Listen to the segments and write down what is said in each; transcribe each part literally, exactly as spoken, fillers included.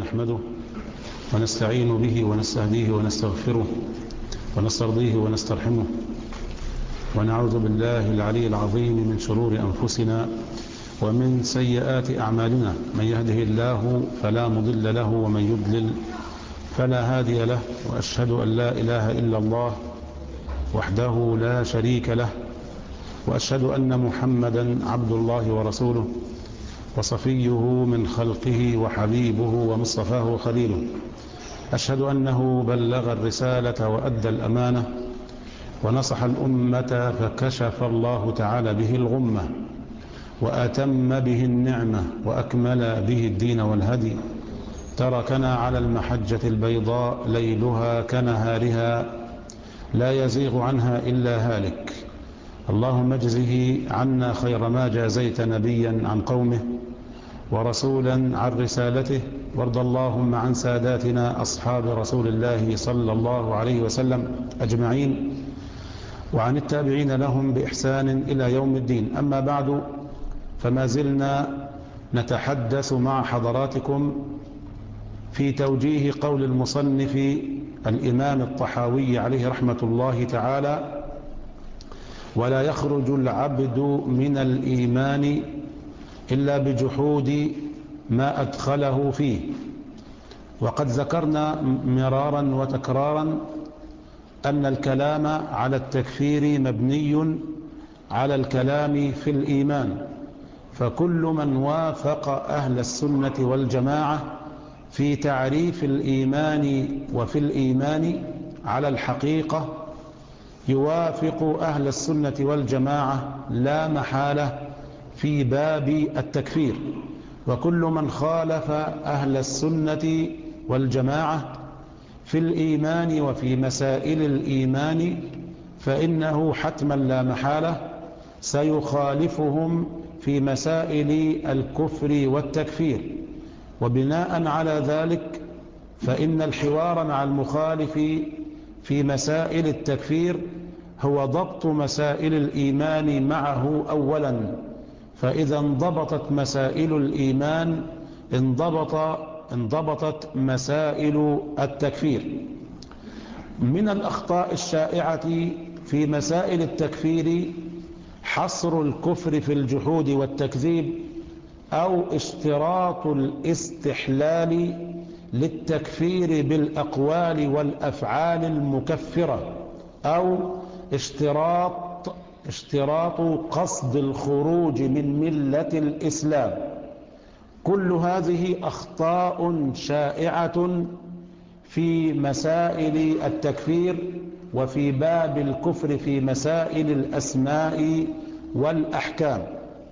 نحمده ونستعين به ونستهديه ونستغفره ونسترضيه ونسترحمه ونعوذ بالله العلي العظيم من شرور أنفسنا ومن سيئات أعمالنا. من يهده الله فلا مضل له ومن يضلل فلا هادي له، وأشهد أن لا إله إلا الله وحده لا شريك له، وأشهد أن محمدا عبد الله ورسوله وصفيه من خلقه وحبيبه ومصطفاه خليله. أشهد أنه بلغ الرسالة وأدى الأمانة ونصح الأمة فكشف الله تعالى به الغمة وأتم به النعمة وأكمل به الدين والهدي. تركنا على المحجة البيضاء ليلها كنهارها لا يزيغ عنها إلا هالك. اللهم اجزه عنا خير ما جازيت نبيا عن قومه ورسولا عن رسالته، وارض اللهم عن ساداتنا أصحاب رسول الله صلى الله عليه وسلم أجمعين، وعن التابعين لهم بإحسان إلى يوم الدين. أما بعد، فما زلنا نتحدث مع حضراتكم في توجيه قول المصنف الإمام الطحاوي عليه رحمة الله تعالى: ولا يخرج العبد من الإيمان إلا بجحود ما أدخله فيه. وقد ذكرنا مرارا وتكرارا أن الكلام على التكفير مبني على الكلام في الإيمان، فكل من وافق أهل السنة والجماعة في تعريف الإيمان وفي الإيمان على الحقيقة يوافق أهل السنة والجماعة لا محالة في باب التكفير، وكل من خالف أهل السنة والجماعة في الإيمان وفي مسائل الإيمان فإنه حتما لا محالة سيخالفهم في مسائل الكفر والتكفير. وبناء على ذلك فإن الحوار مع المخالف في مسائل التكفير هو ضبط مسائل الإيمان معه أولا، فإذا انضبطت مسائل الإيمان انضبط انضبطت مسائل التكفير. من الأخطاء الشائعة في مسائل التكفير حصر الكفر في الجحود والتكذيب، أو اشتراط الاستحلال للتكفير بالأقوال والأفعال المكفرة، أو اشتراط اشتراط قصد الخروج من ملة الإسلام. كل هذه أخطاء شائعة في مسائل التكفير وفي باب الكفر في مسائل الأسماء والأحكام.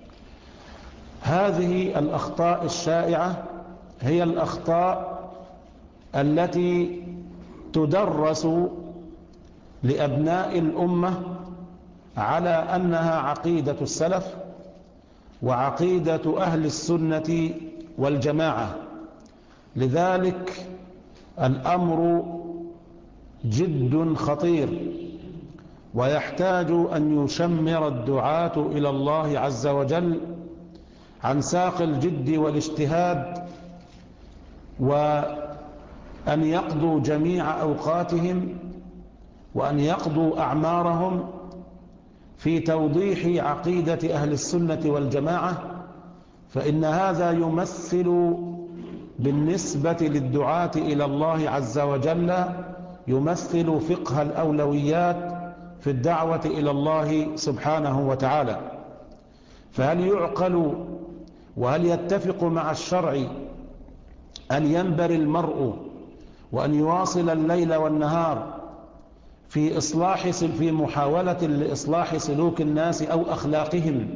هذه الأخطاء الشائعة هي الأخطاء التي تدرس لأبناء الأمة على أنها عقيدة السلف وعقيدة أهل السنة والجماعة. لذلك الأمر جد خطير، ويحتاج أن يشمر الدعاة إلى الله عز وجل عن ساق الجد والاجتهاد، وأن يقضوا جميع أوقاتهم وأن يقضوا أعمارهم في توضيح عقيدة أهل السنة والجماعة، فإن هذا يمثل بالنسبة للدعاة إلى الله عز وجل يمثل فقه الأولويات في الدعوة إلى الله سبحانه وتعالى. فهل يعقل وهل يتفق مع الشرع أن ينبر المرء وأن يواصل الليل والنهار في إصلاح في محاولة لإصلاح سلوك الناس أو أخلاقهم،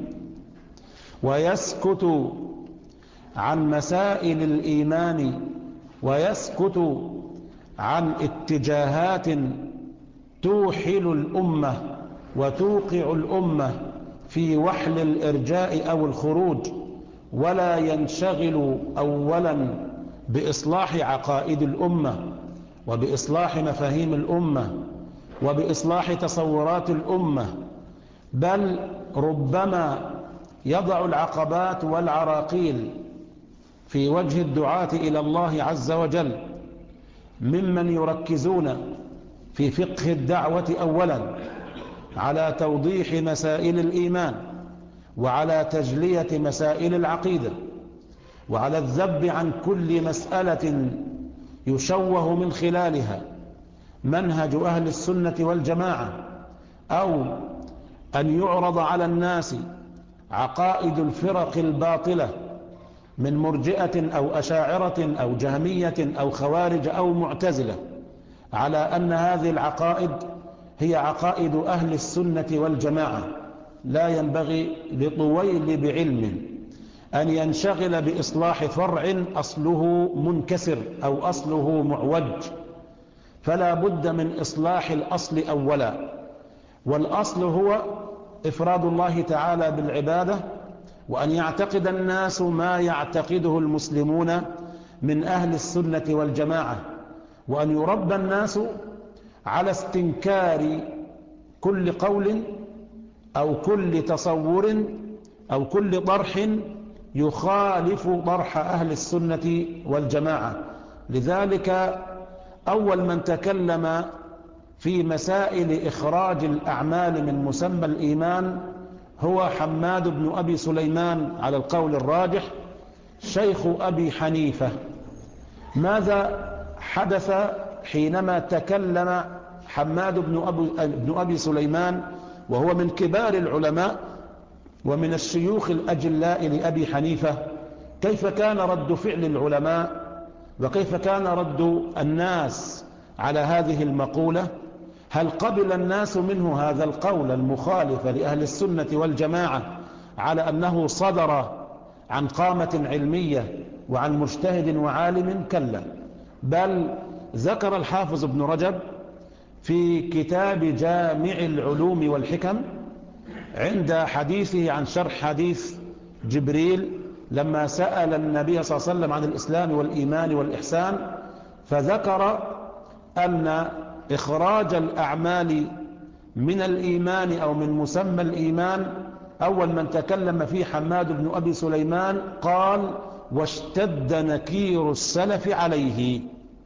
ويسكت عن مسائل الإيمان ويسكت عن اتجاهات توحل الأمة وتوقع الأمة في وحل الإرجاء أو الخروج، ولا ينشغل أولا بإصلاح عقائد الأمة وبإصلاح مفاهيم الأمة وبإصلاح تصورات الأمة، بل ربما يضع العقبات والعراقيل في وجه الدعاة إلى الله عز وجل ممن يركزون في فقه الدعوة أولا على توضيح مسائل الإيمان، وعلى تجلية مسائل العقيدة، وعلى الذب عن كل مسألة يشوه من خلالها منهج أهل السنة والجماعة، أو أن يعرض على الناس عقائد الفرق الباطلة من مرجئة أو أشاعرة أو جهمية أو خوارج أو معتزلة، على أن هذه العقائد هي عقائد أهل السنة والجماعة. لا ينبغي لطويل بعلم أن ينشغل بإصلاح فرع أصله منكسر أو أصله معوج، فلا بد من إصلاح الأصل أولا، والأصل هو إفراد الله تعالى بالعبادة، وأن يعتقد الناس ما يعتقده المسلمون من أهل السنة والجماعة، وأن يربى الناس على استنكار كل قول أو كل تصور أو كل طرح يخالف طرح أهل السنة والجماعة. لذلك أول من تكلم في مسائل إخراج الأعمال من مسمى الإيمان هو حماد بن أبي سليمان على القول الراجح، شيخ أبي حنيفة. ماذا حدث حينما تكلم حماد بن أبي, بن أبي سليمان وهو من كبار العلماء ومن الشيوخ الأجلاء لأبي حنيفة؟ كيف كان رد فعل العلماء وكيف كان رد الناس على هذه المقولة؟ هل قبل الناس منه هذا القول المخالف لأهل السنة والجماعة على أنه صدر عن قامة علمية وعن مجتهد وعالم؟ كلا، بل ذكر الحافظ ابن رجب في كتاب جامع العلوم والحكم عند حديثه عن شرح حديث جبريل لما سأل النبي صلى الله عليه وسلم عن الإسلام والإيمان والإحسان، فذكر أن إخراج الأعمال من الإيمان أو من مسمى الإيمان أول من تكلم فيه حماد بن أبي سليمان قال: واشتد نكير السلف عليه،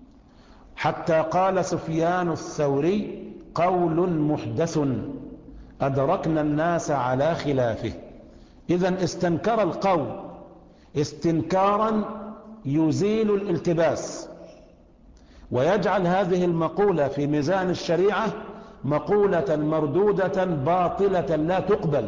حتى قال سفيان الثوري: قول محدث أدركنا الناس على خلافه. إذن استنكر القول استنكارا يزيل الالتباس، ويجعل هذه المقولة في ميزان الشريعة مقولة مردودة باطلة لا تقبل،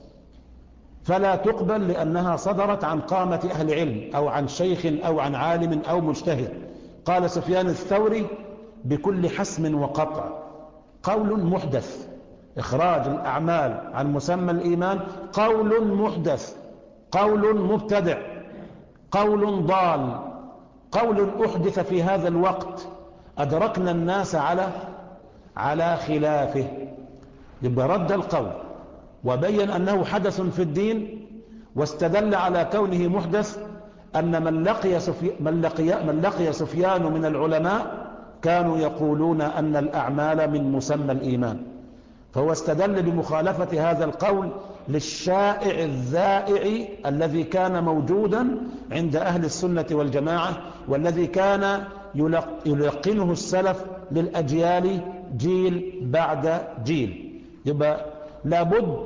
فلا تقبل لأنها صدرت عن قامة أهل علم أو عن شيخ أو عن عالم أو مجتهد. قال سفيان الثوري بكل حسم وقطع: قول محدث، إخراج الأعمال عن مسمى الإيمان قول محدث، قول مبتدع، قول ضال، قول أحدث في هذا الوقت أدركنا الناس على على خلافه. يبقى رد القول وبين أنه حدث في الدين، واستدل على كونه محدث أن من لقي, سفي... من لقي... من لقي سفيان من العلماء كانوا يقولون أن الأعمال من مسمى الإيمان، فهو استدل بمخالفة هذا القول للشائع الذائع الذي كان موجودا عند أهل السنة والجماعة، والذي كان يلق... يلقنه السلف للأجيال جيل بعد جيل. يبقى لابد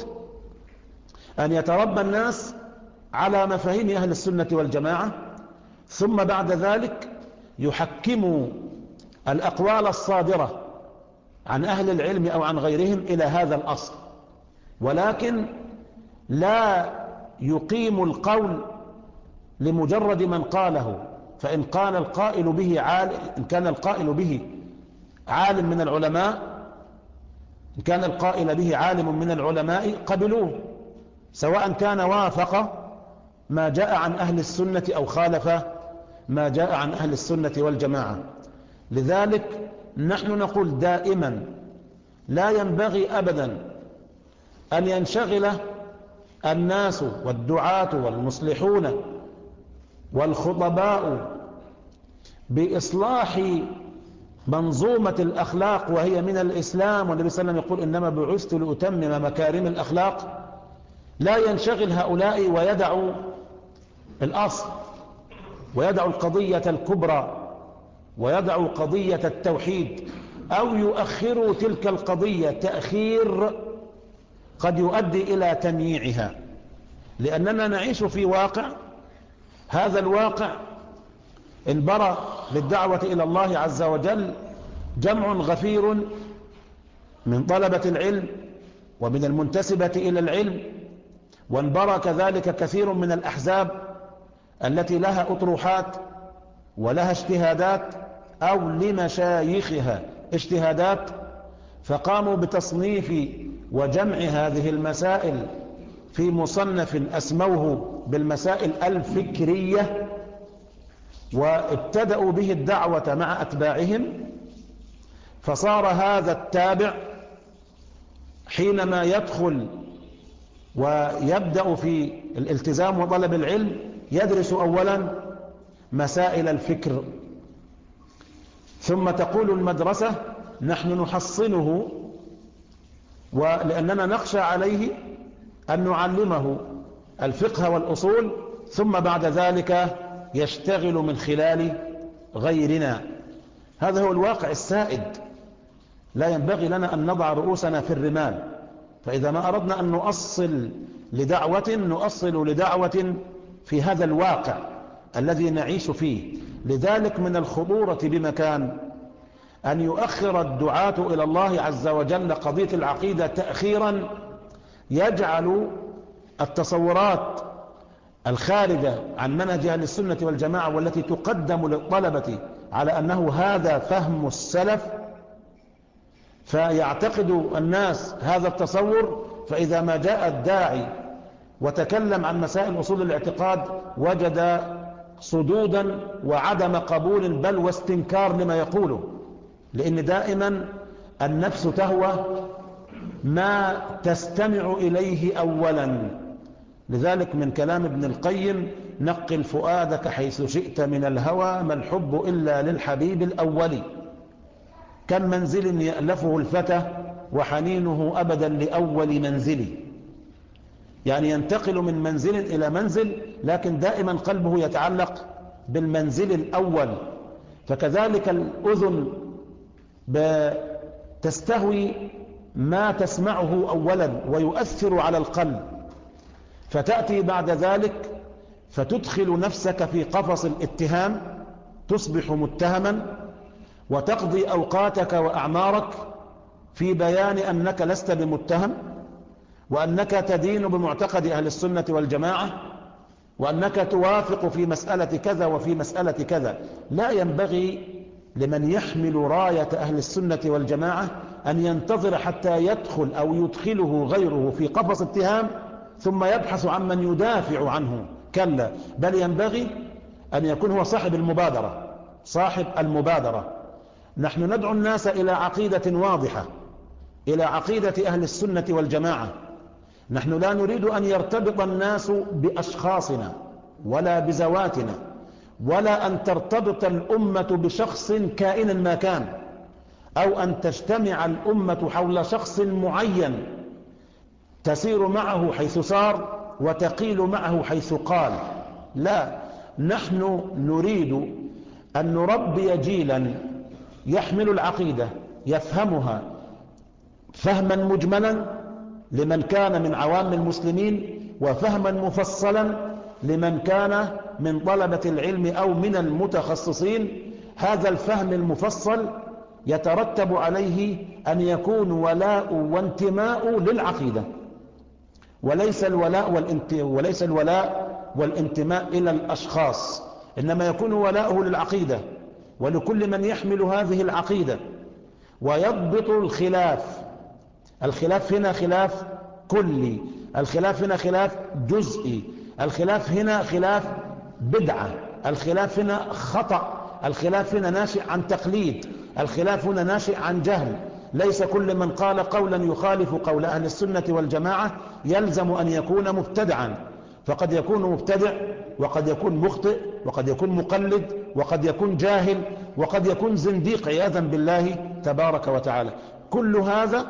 أن يتربى الناس على مفاهيم أهل السنة والجماعة، ثم بعد ذلك يحكموا الأقوال الصادرة عن أهل العلم أو عن غيرهم إلى هذا الأصل، ولكن لا يقيم القول لمجرد من قاله. فإن قال القائل به عالم، إن كان القائل به عالم من العلماء إن كان القائل به عالم من العلماء قبلوه، سواء كان وافق ما جاء عن أهل السنة أو خالف ما جاء عن أهل السنة والجماعة. لذلك نحن نقول دائما لا ينبغي أبدا أن ينشغل الناس والدعاة والمصلحون والخطباء بإصلاح منظومة الأخلاق وهي من الإسلام، والنبي صلى الله عليه وسلم يقول: إنما بعثت لأتمم مكارم الأخلاق. لا ينشغل هؤلاء ويدعوا الأصل، ويدع القضية الكبرى ويدع قضية التوحيد، أو يؤخر تلك القضية تأخير قد يؤدي إلى تمييعها. لأننا نعيش في واقع، هذا الواقع انبرى للدعوة إلى الله عز وجل جمع غفير من طلبة العلم ومن المنتسبة إلى العلم، وانبرى كذلك كثير من الأحزاب التي لها أطروحات ولها اجتهادات أو لمشايخها اجتهادات، فقاموا بتصنيف وجمع هذه المسائل في مصنف أسموه بالمسائل الفكرية، وابتدأوا به الدعوة مع أتباعهم. فصار هذا التابع حينما يدخل ويبدأ في الالتزام وطلب العلم يدرس أولا مسائل الفكر، ثم تقول المدرسة نحن نحصنه، ولأننا نخشى عليه أن نعلمه الفقه والأصول، ثم بعد ذلك يشتغل من خلال غيرنا. هذا هو الواقع السائد. لا ينبغي لنا أن نضع رؤوسنا في الرمال، فإذا ما أردنا أن نؤصل لدعوة نؤصل لدعوة في هذا الواقع الذي نعيش فيه. لذلك من الخطورة بمكان أن يؤخر الدعاة إلى الله عز وجل قضية العقيدة تأخيرا يجعل التصورات الخارجة عن منهج أهل السنة والجماعة والتي تقدم للطلبة على أنه هذا فهم السلف، فيعتقد الناس هذا التصور، فإذا ما جاء الداعي وتكلم عن مسائل أصول الاعتقاد وجد صدودا وعدم قبول بل واستنكار لما يقوله، لأن دائما النفس تهوى ما تستمع إليه أولا. لذلك من كلام ابن القيم نقل فؤادك حيث شئت من الهوى، ما الحب إلا للحبيب الأول، كم منزل يألفه الفتى وحنينه أبدا لأول منزل. يعني ينتقل من منزل إلى منزل، لكن دائما قلبه يتعلق بالمنزل الأول. فكذلك الأذن تستهوي ما تسمعه أولا ويؤثر على القلب، فتأتي بعد ذلك فتدخل نفسك في قفص الاتهام، تصبح متهما وتقضي أوقاتك وأعمارك في بيان أنك لست بمتهم، وأنك تدين بمعتقد أهل السنة والجماعة، وأنك توافق في مسألة كذا وفي مسألة كذا. لا ينبغي لمن يحمل راية أهل السنة والجماعة أن ينتظر حتى يدخل أو يدخله غيره في قفص اتهام ثم يبحث عن من يدافع عنه. كلا، بل ينبغي أن يكون هو صاحب المبادرة صاحب المبادرة. نحن ندعو الناس إلى عقيدة واضحة، إلى عقيدة أهل السنة والجماعة. نحن لا نريد أن يرتبط الناس بأشخاصنا ولا بزواتنا، ولا أن ترتبط الأمة بشخص كائنا ما كان، أو أن تجتمع الأمة حول شخص معين تسير معه حيث سار وتقيل معه حيث قال. لا، نحن نريد أن نربي جيلا يحمل العقيدة يفهمها فهما مجملا لمن كان من عوام المسلمين، وفهما مفصلا لمن كان من طلبة العلم أو من المتخصصين. هذا الفهم المفصل يترتب عليه أن يكون ولاء وانتماء للعقيدة، وليس الولاء والانتماء, وليس الولاء والانتماء إلى الأشخاص، إنما يكون ولاؤه للعقيدة ولكل من يحمل هذه العقيدة. ويضبط الخلاف. الخلاف هنا خلاف كلي، الخلاف هنا خلاف جزئي، الخلاف هنا خلاف بدعة، الخلاف هنا خطأ، الخلاف هنا ناشئ عن تقليد، الخلاف هنا ناشئ عن جهل. ليس كل من قال قولا يخالف قول أهل السنة والجماعة يلزم أن يكون مبتدعا، فقد يكون مبتدع وقد يكون مخطئ وقد يكون مقلد وقد يكون جاهل وقد يكون زنديق عياذا بالله تبارك وتعالى. كل هذا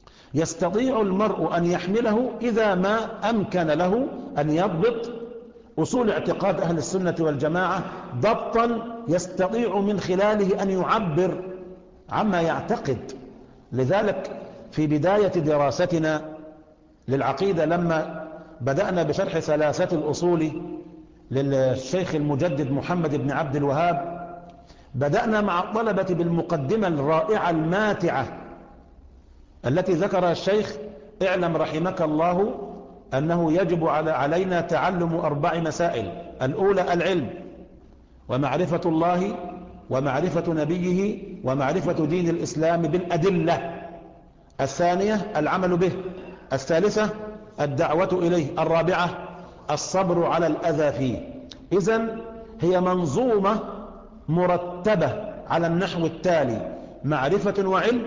يستطيع المرء أن يحمله إذا ما أمكن له أن يضبط أصول اعتقاد أهل السنة والجماعة ضبطا يستطيع من خلاله أن يعبر عما يعتقد. لذلك في بداية دراستنا للعقيدة لما بدأنا بشرح ثلاثة الأصول للشيخ المجدد محمد بن عبد الوهاب، بدأنا مع الطلبة بالمقدمة الرائعة الماتعة التي ذكرها الشيخ: اعلم رحمك الله أنه يجب على علينا تعلم أربع مسائل. الأولى العلم ومعرفة الله ومعرفة نبيه ومعرفة دين الإسلام بالأدلة. الثانية العمل به. الثالثة الدعوة إليه. الرابعة الصبر على الأذى فيه. إذن هي منظومة مرتبة على النحو التالي: معرفة وعلم،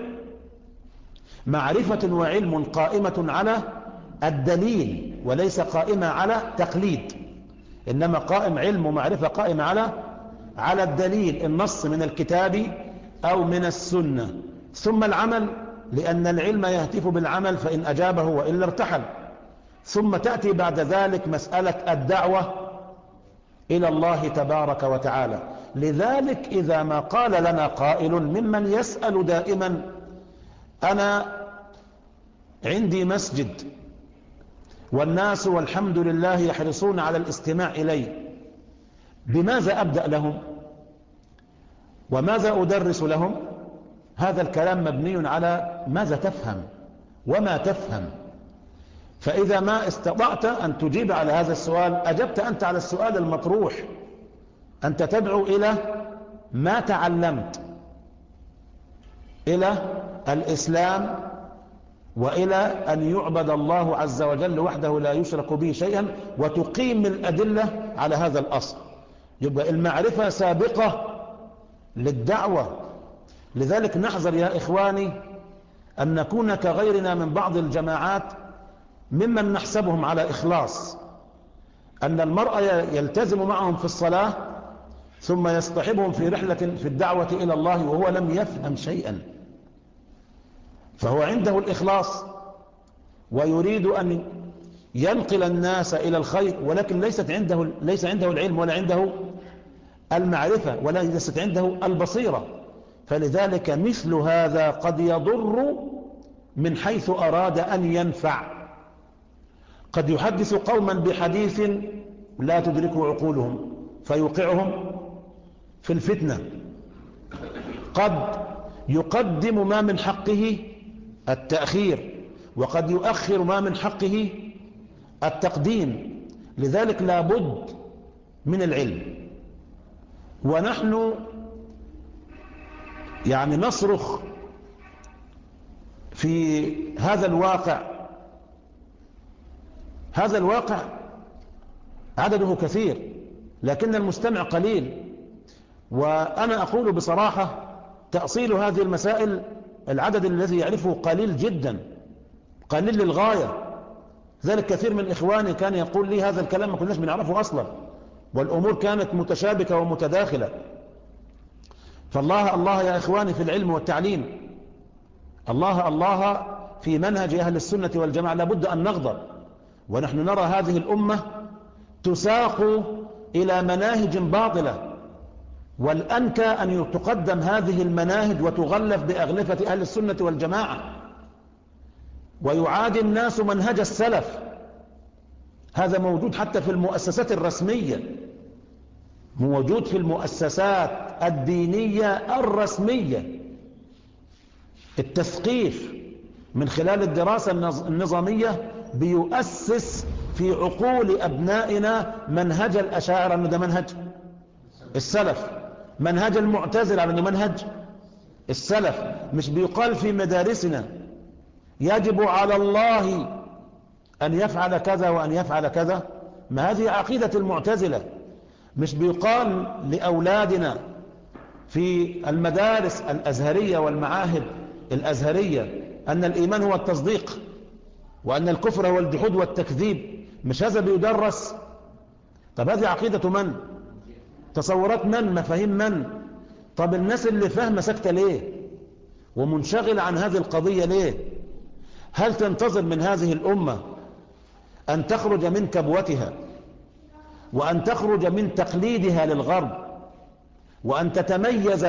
معرفة وعلم قائمة على الدليل وليس قائمة على تقليد، إنما قائم علم ومعرفة قائمة على على الدليل، النص من الكتاب أو من السنة. ثم العمل، لأن العلم يهتف بالعمل فإن أجابه وإلا ارتحل. ثم تأتي بعد ذلك مسألة الدعوة إلى الله تبارك وتعالى. لذلك إذا ما قال لنا قائل ممن يسأل دائما: أنا عندي مسجد والناس والحمد لله يحرصون على الاستماع إليه، بماذا أبدأ لهم وماذا أدرس لهم؟ هذا الكلام مبني على ماذا تفهم وما تفهم. فإذا ما استطعت أن تجيب على هذا السؤال أجبت أنت على السؤال المطروح. أنت تدعو إلى ما تعلمت، إلى الإسلام وإلى أن يعبد الله عز وجل وحده لا يشرك به شيئا، وتقيم الأدلة على هذا الأصل. يبقى المعرفة سابقة للدعوة. لذلك نحذر يا إخواني أن نكون كغيرنا من بعض الجماعات ممن نحسبهم على إخلاص، أن المرء يلتزم معهم في الصلاة ثم يصطحبهم في رحلة في الدعوة إلى الله وهو لم يفهم شيئا، فهو عنده الإخلاص ويريد أن ينقل الناس إلى الخير، ولكن ليست عنده ليس عنده العلم ولا عنده المعرفة ولا ليست عنده البصيرة. فلذلك مثل هذا قد يضر من حيث أراد أن ينفع. قد يحدث قوما بحديث لا تدركه عقولهم فيوقعهم في الفتنة. قد يقدم ما من حقه التأخير، وقد يؤخر ما من حقه التقديم. لذلك لا بد من العلم. ونحن يعني نصرخ في هذا الواقع. هذا الواقع عدده كثير لكن المستمع قليل. وأنا أقول بصراحة تأصيل هذه المسائل العدد الذي يعرفه قليل جدا، قليل للغاية. ذلك كثير من إخواني كان يقول لي هذا الكلام ما كناش بنعرفه أصلا، والأمور كانت متشابكة ومتداخلة. فالله الله يا إخواني في العلم والتعليم، الله الله في منهج أهل السنة والجماعة. لابد أن نغضب، ونحن نرى هذه الأمة تساق إلى مناهج باطلة، والأنكى أن تقدم هذه المناهج وتغلف بأغلفة أهل السنة والجماعة، ويعادي الناس منهج السلف. هذا موجود حتى في المؤسسات الرسمية، موجود في المؤسسات الدينية الرسمية. التثقيف من خلال الدراسة النظامية بيؤسس في عقول أبنائنا منهج الأشاعرة أنه ده منهج السلف، منهج المعتزلة أنه منهج السلف. مش بيقال في مدارسنا يجب على الله أن يفعل كذا وأن يفعل كذا؟ ما هذه عقيدة المعتزلة. مش بيقال لأولادنا في المدارس الأزهرية والمعاهد الأزهرية أن الإيمان هو التصديق وأن الكفر هو الجحود والتكذيب؟ مش هذا بيدرس؟ طب هذه عقيدة من؟ تصورات من؟ مفاهيم من؟ طب الناس اللي فاهمة سكتة ليه ومنشغل عن هذه القضية ليه؟ هل تنتظر من هذه الأمة أن تخرج من كبوتها وأن تخرج من تقليدها للغرب، وأن تتميز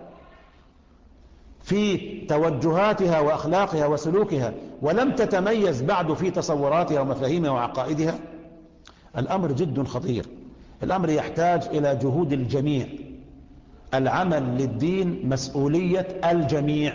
في توجهاتها وأخلاقها وسلوكها، ولم تتميز بعد في تصوراتها ومفاهيمها وعقائدها، الأمر جد خطير. الأمر يحتاج إلى جهود الجميع. العمل للدين مسؤولية الجميع،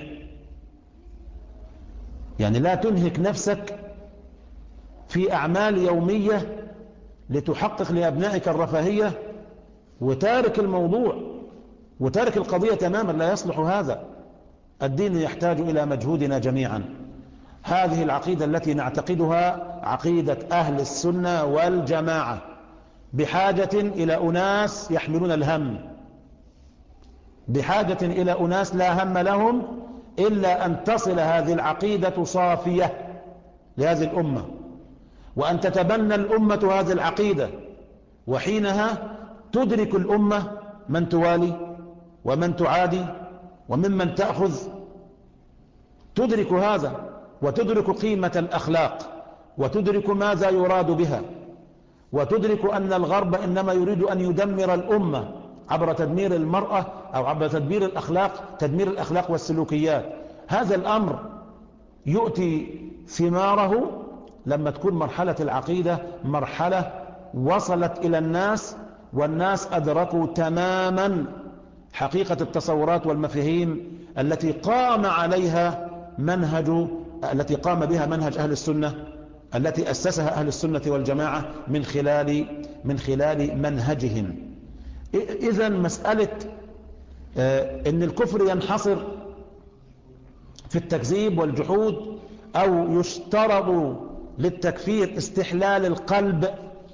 يعني لا تنهك نفسك في أعمال يومية لتحقق لأبنائك الرفاهية وتارك الموضوع وتارك القضية تماما. لا يصلح هذا. الدين يحتاج إلى مجهودنا جميعا. هذه العقيدة التي نعتقدها عقيدة أهل السنة والجماعة بحاجة إلى أناس يحملون الهم، بحاجة إلى أناس لا هم لهم إلا أن تصل هذه العقيدة صافية لهذه الأمة، وأن تتبنى الأمة هذه العقيدة، وحينها تدرك الأمة من توالي ومن تعادي وممن تأخذ. تدرك هذا وتدرك قيمة الأخلاق وتدرك ماذا يراد بها، وتدرك أن الغرب إنما يريد أن يدمر الأمة عبر تدمير المرأة أو عبر تدمير الأخلاق، تدمير الأخلاق والسلوكيات. هذا الأمر يؤتي ثماره لما تكون مرحلة العقيدة مرحلة وصلت إلى الناس، والناس أدركوا تماما حقيقة التصورات والمفاهيم التي قام عليها منهج التي قام بها منهج أهل السنة، التي أسسها أهل السنة والجماعة من خلال من خلال منهجهم. إذن مسألة إن الكفر ينحصر في التكذيب والجحود، أو يشترط للتكفير استحلال القلب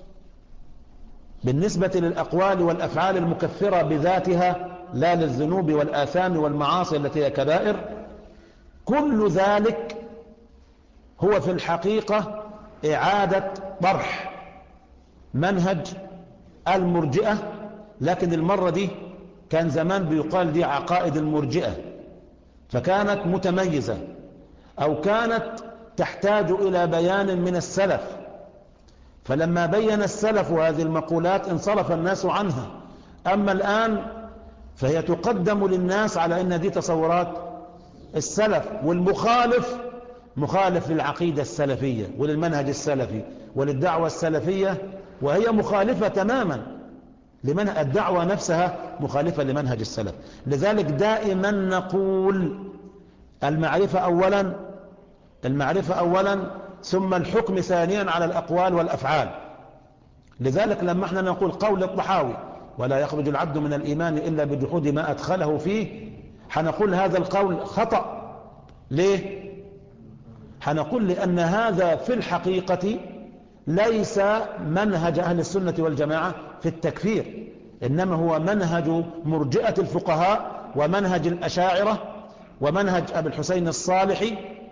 بالنسبة للأقوال والأفعال المكفرة بذاتها لا للذنوب والآثام والمعاصي التي هي كبائر، كل ذلك هو في الحقيقة إعادة طرح منهج المرجئة. لكن المرة دي كان زمان بيقال دي عقائد المرجئة، فكانت متميزة أو كانت تحتاج إلى بيان من السلف، فلما بين السلف هذه المقولات انصرف الناس عنها. أما الآن فهي تقدم للناس على أن دي تصورات السلف، والمخالف مخالف للعقيدة السلفية وللمنهج السلفي وللدعوة السلفية، وهي مخالفة تماما لمن الدعوة نفسها مخالفة لمنهج السلف. لذلك دائما نقول المعرفة أولا المعرفة أولا ثم الحكم ثانيا على الأقوال والأفعال. لذلك لما احنا نقول قول الطحاوي ولا يخرج العبد من الإيمان إلا بجحود ما أدخله فيه، حنقول هذا القول خطأ. ليه؟ حنقول لأن هذا في الحقيقة ليس منهج أهل السنة والجماعة في التكفير، إنما هو منهج مرجئة الفقهاء ومنهج الأشاعرة ومنهج أبي الحسين الصالحي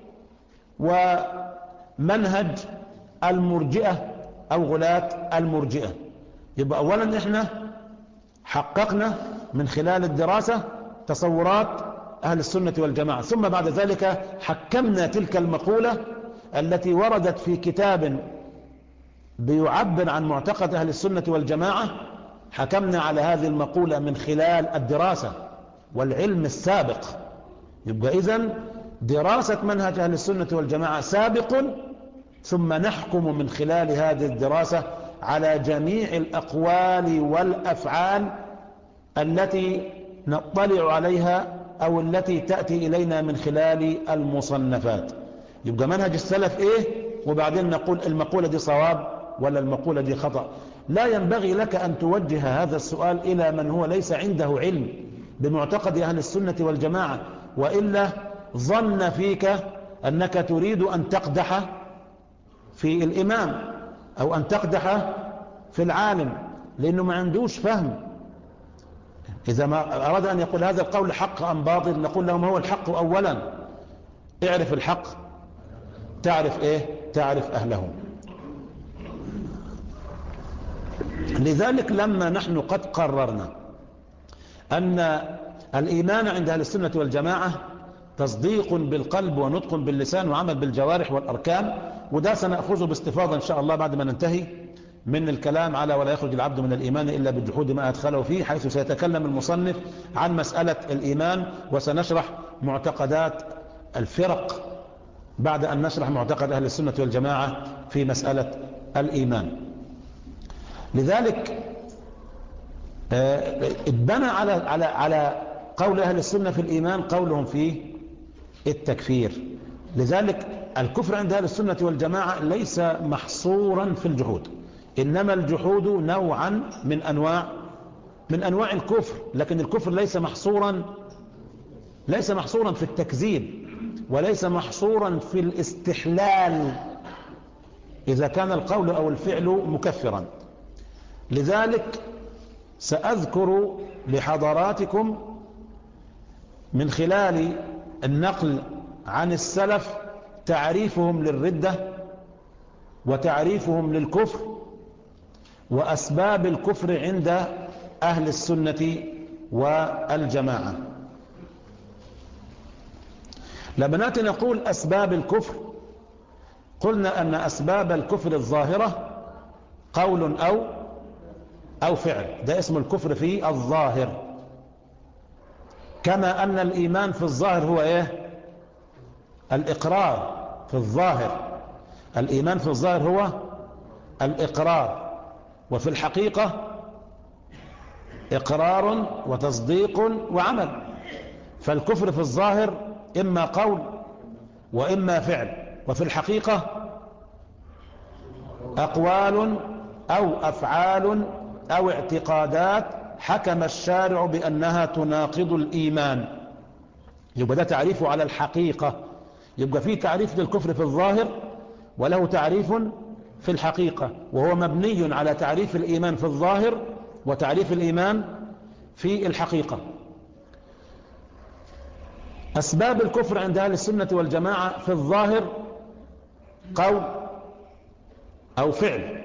ومنهج المرجئة أو غلاة المرجئة. يبقى أولا إحنا حققنا من خلال الدراسة تصورات أهل السنة والجماعة، ثم بعد ذلك حكمنا تلك المقولة التي وردت في كتاب بيعبر عن معتقد أهل السنة والجماعة، حكمنا على هذه المقولة من خلال الدراسة والعلم السابق. يبقى إذن دراسة منهج أهل السنة والجماعة سابق، ثم نحكم من خلال هذه الدراسة على جميع الأقوال والأفعال التي نطلع عليها أو التي تأتي إلينا من خلال المصنفات. يبقى منهج السلف إيه، وبعدين نقول المقولة دي صواب ولا المقولة دي خطأ. لا ينبغي لك أن توجه هذا السؤال إلى من هو ليس عنده علم بمعتقد أهل السنة والجماعة، وإلا ظن فيك أنك تريد أن تقدح في الإمام أو أن تقدح في العالم لأنه ما عندوش فهم. إذا ما أراد أن يقول هذا القول حق أم باطل، نقول له ما هو الحق أولا. اعرف الحق تعرف إيه، تعرف أهله. لذلك لما نحن قد قررنا أن الإيمان عند أهل السنة والجماعة تصديق بالقلب ونطق باللسان وعمل بالجوارح والأركان، وده سنأخذه باستفاضة إن شاء الله بعد ما ننتهي من الكلام على ولا يخرج العبد من الإيمان إلا بجحود ما أدخله فيه، حيث سيتكلم المصنف عن مسألة الإيمان، وسنشرح معتقدات الفرق بعد أن نشرح معتقد أهل السنة والجماعة في مسألة الإيمان. لذلك اتبنى على على على قول أهل السنة في الإيمان قولهم في التكفير. لذلك الكفر عند أهل السنة والجماعة ليس محصورا في الجحود، إنما الجحود نوعا من أنواع من أنواع الكفر، لكن الكفر ليس محصورا ليس محصورا في التكذيب، وليس محصورا في الاستحلال إذا كان القول أو الفعل مكفرا. لذلك سأذكر لحضراتكم من خلال النقل عن السلف تعريفهم للردة وتعريفهم للكفر وأسباب الكفر عند أهل السنة والجماعة. لما نأتي نقول أسباب الكفر، قلنا أن أسباب الكفر الظاهرة قول أو أو فعل، ده اسم الكفر في الظاهر، كما أن الإيمان في الظاهر هو إيه؟ الإقرار في الظاهر. الإيمان في الظاهر هو الإقرار، وفي الحقيقة إقرار وتصديق وعمل. فالكفر في الظاهر إما قول وإما فعل، وفي الحقيقة أقوال أو أفعال أو اعتقادات حكم الشارع بأنها تناقض الإيمان. يبقى ده تعريفه على الحقيقة. يبقى فيه تعريف للكفر في الظاهر وله تعريف في الحقيقة، وهو مبني على تعريف الإيمان في الظاهر وتعريف الإيمان في الحقيقة. أسباب الكفر عند أهل السنة والجماعة في الظاهر قول أو فعل،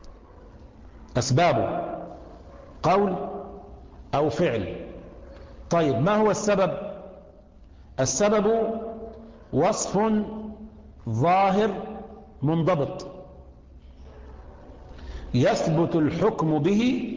أسبابه قول أو فعل. طيب ما هو السبب؟ السبب وصف ظاهر منضبط يثبت الحكم به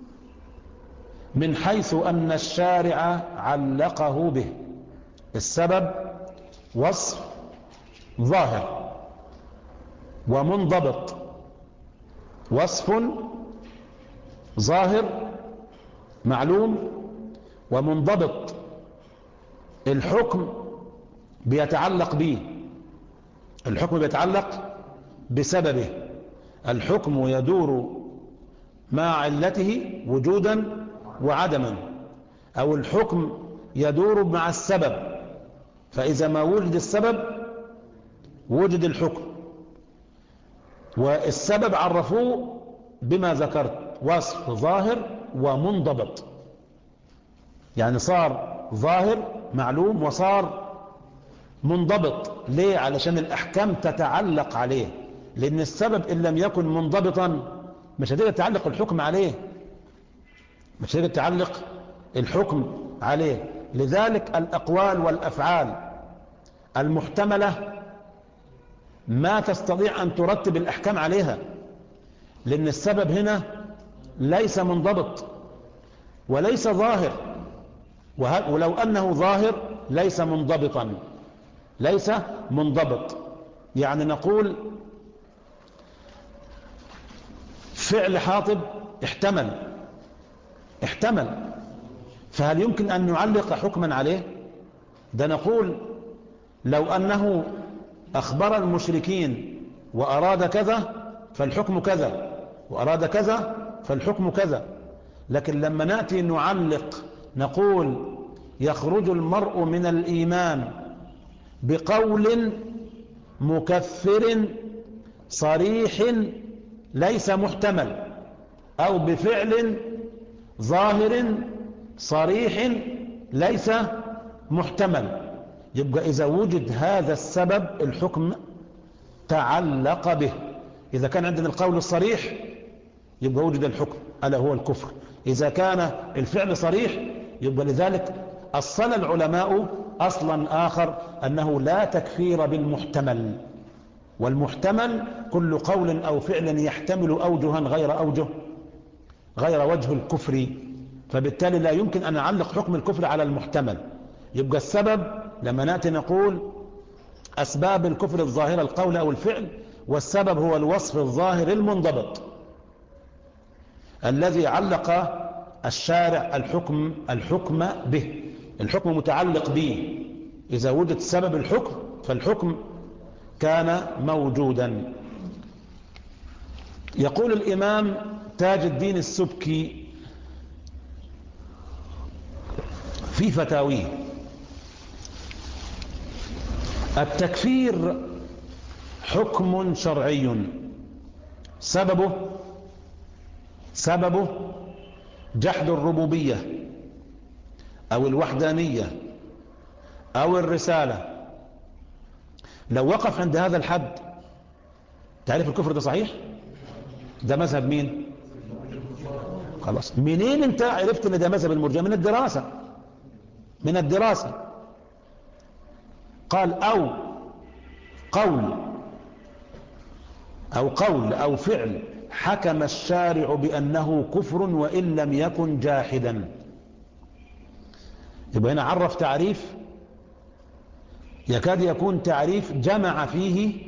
من حيث أن الشارع علقه به. السبب وصف ظاهر ومنضبط، وصف ظاهر معلوم ومنضبط، الحكم بيتعلق به، الحكم بيتعلق بسببه. الحكم يدور مع علته وجودا وعدما، أو الحكم يدور مع السبب، فإذا ما وجد السبب وجد الحكم. والسبب عرفوه بما ذكرت، وصف ظاهر ومنضبط، يعني صار ظاهر معلوم وصار منضبط. ليه؟ علشان الأحكام تتعلق عليه، لأن السبب إن لم يكن منضبطا مش هتقدر تعلق الحكم عليه، مش هتقدر تعلق الحكم عليه. لذلك الأقوال والأفعال المحتملة ما تستطيع أن ترتب الأحكام عليها، لأن السبب هنا ليس منضبط وليس ظاهر، ولو أنه ظاهر ليس منضبطا، ليس منضبط. يعني نقول فعل حاطب احتمل احتمل فهل يمكن أن نعلق حكما عليه؟ ده نقول لو أنه أخبر المشركين وأراد كذا فالحكم كذا، وأراد كذا فالحكم كذا. لكن لما نأتي نعلق نقول يخرج المرء من الإيمان بقول مكفر صريح ليس محتمل، أو بفعل ظاهر صريح ليس محتمل، يبقى إذا وجد هذا السبب الحكم تعلق به. إذا كان عندنا القول الصريح يبقى وجد الحكم ألا هو الكفر. إذا كان الفعل صريح يبقى لذلك أصل العلماء أصلا آخر أنه لا تكفير بالمحتمل، والمحتمل كل قول أو فعل يحتمل أوجها غير أوجه غير وجه الكفر، فبالتالي لا يمكن أن نعلق حكم الكفر على المحتمل. يبقى السبب لما نأتي نقول أسباب الكفر الظاهرة القول أو الفعل، والسبب هو الوصف الظاهر المنضبط الذي علق الشارع الحكم الحكم به. الحكم متعلق به، إذا وجد سبب الحكم فالحكم كان موجودا. يقول الإمام تاج الدين السبكي في فتاويه: التكفير حكم شرعي سببه سببه جحد الربوبية أو الوحدانية أو الرسالة. لو وقف عند هذا الحد تعرف الكفر ده صحيح؟ ده مذهب مين؟ خلاص، منين انت عرفت ان ده مذهب المرجئة؟ من الدراسة من الدراسة قال أو قول أو قول أو فعل حكم الشارع بأنه كفر وإن لم يكن جاحدا. يبقى هنا عرف تعريف يكاد يكون تعريف جمع فيه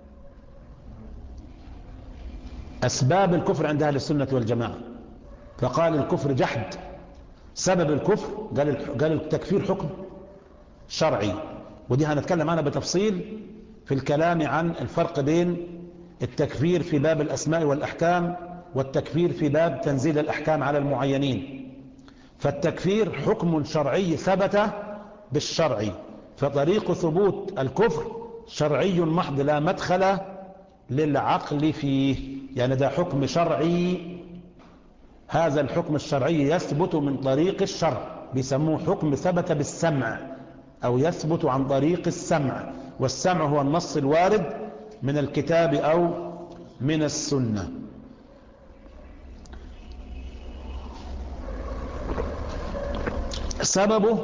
أسباب الكفر عند أهل السنة والجماعة. فقال الكفر جحد، سبب الكفر قال قال التكفير حكم شرعي، ودي هنتكلم عنها بتفصيل في الكلام عن الفرق بين التكفير في باب الأسماء والأحكام والتكفير في باب تنزيل الأحكام على المعينين. فالتكفير حكم شرعي ثبت بالشرع، فطريق ثبوت الكفر شرعي محض لا مدخل للعقل فيه، يعني ده حكم شرعي. هذا الحكم الشرعي يثبت من طريق الشرع، بيسموه حكم ثبت بالسمع أو يثبت عن طريق السمع، والسمع هو النص الوارد من الكتاب أو من السنة. سببه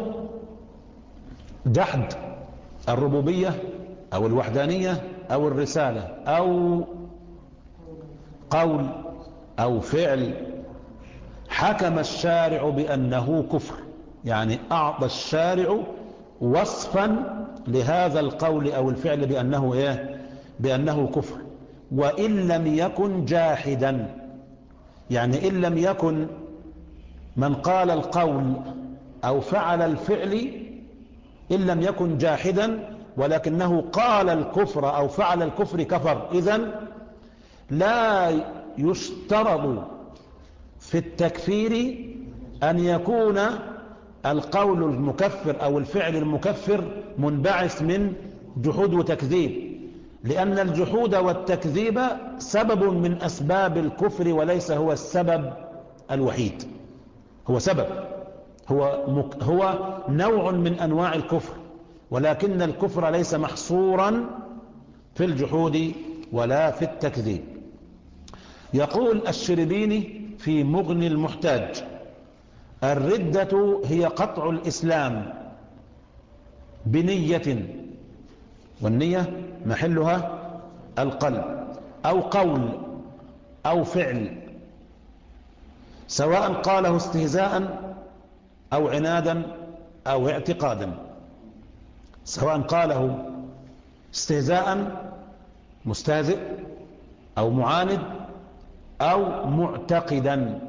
جحد الربوبية أو الوحدانية أو الرسالة أو قول أو فعل حكم الشارع بأنه كفر، يعني أعطى الشارع وصفا لهذا القول أو الفعل بأنه إيه؟ بأنه كفر، وإن لم يكن جاحدا. يعني إن لم يكن من قال القول أو فعل الفعل إن لم يكن جاحدا ولكنه قال الكفر أو فعل الكفر كفر، إذن لا يشترط في التكفير أن يكون القول المكفر أو الفعل المكفر منبعث من جحود وتكذيب، لأن الجحود والتكذيب سبب من أسباب الكفر وليس هو السبب الوحيد. هو سبب، هو, مك هو نوع من أنواع الكفر، ولكن الكفر ليس محصورا في الجحود ولا في التكذيب. يقول الشربيني في مغني المحتاج: الردة هي قطع الإسلام بنية، والنية محلها القلب، أو قول أو فعل، سواء قاله استهزاء أو عنادا أو اعتقادا. سواء قاله استهزاء مستهزئ أو معاند أو معتقدا.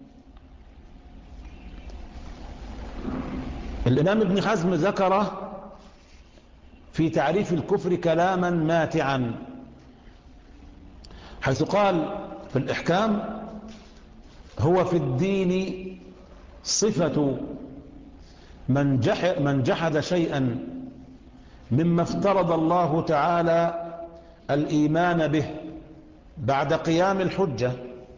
الإمام ابن حزم ذكر في تعريف الكفر كلاما ماتعا، حيث قال في الإحكام: هو في الدين صفة من جحد, من جحد شيئا مما افترض الله تعالى الإيمان به بعد قيام الحجة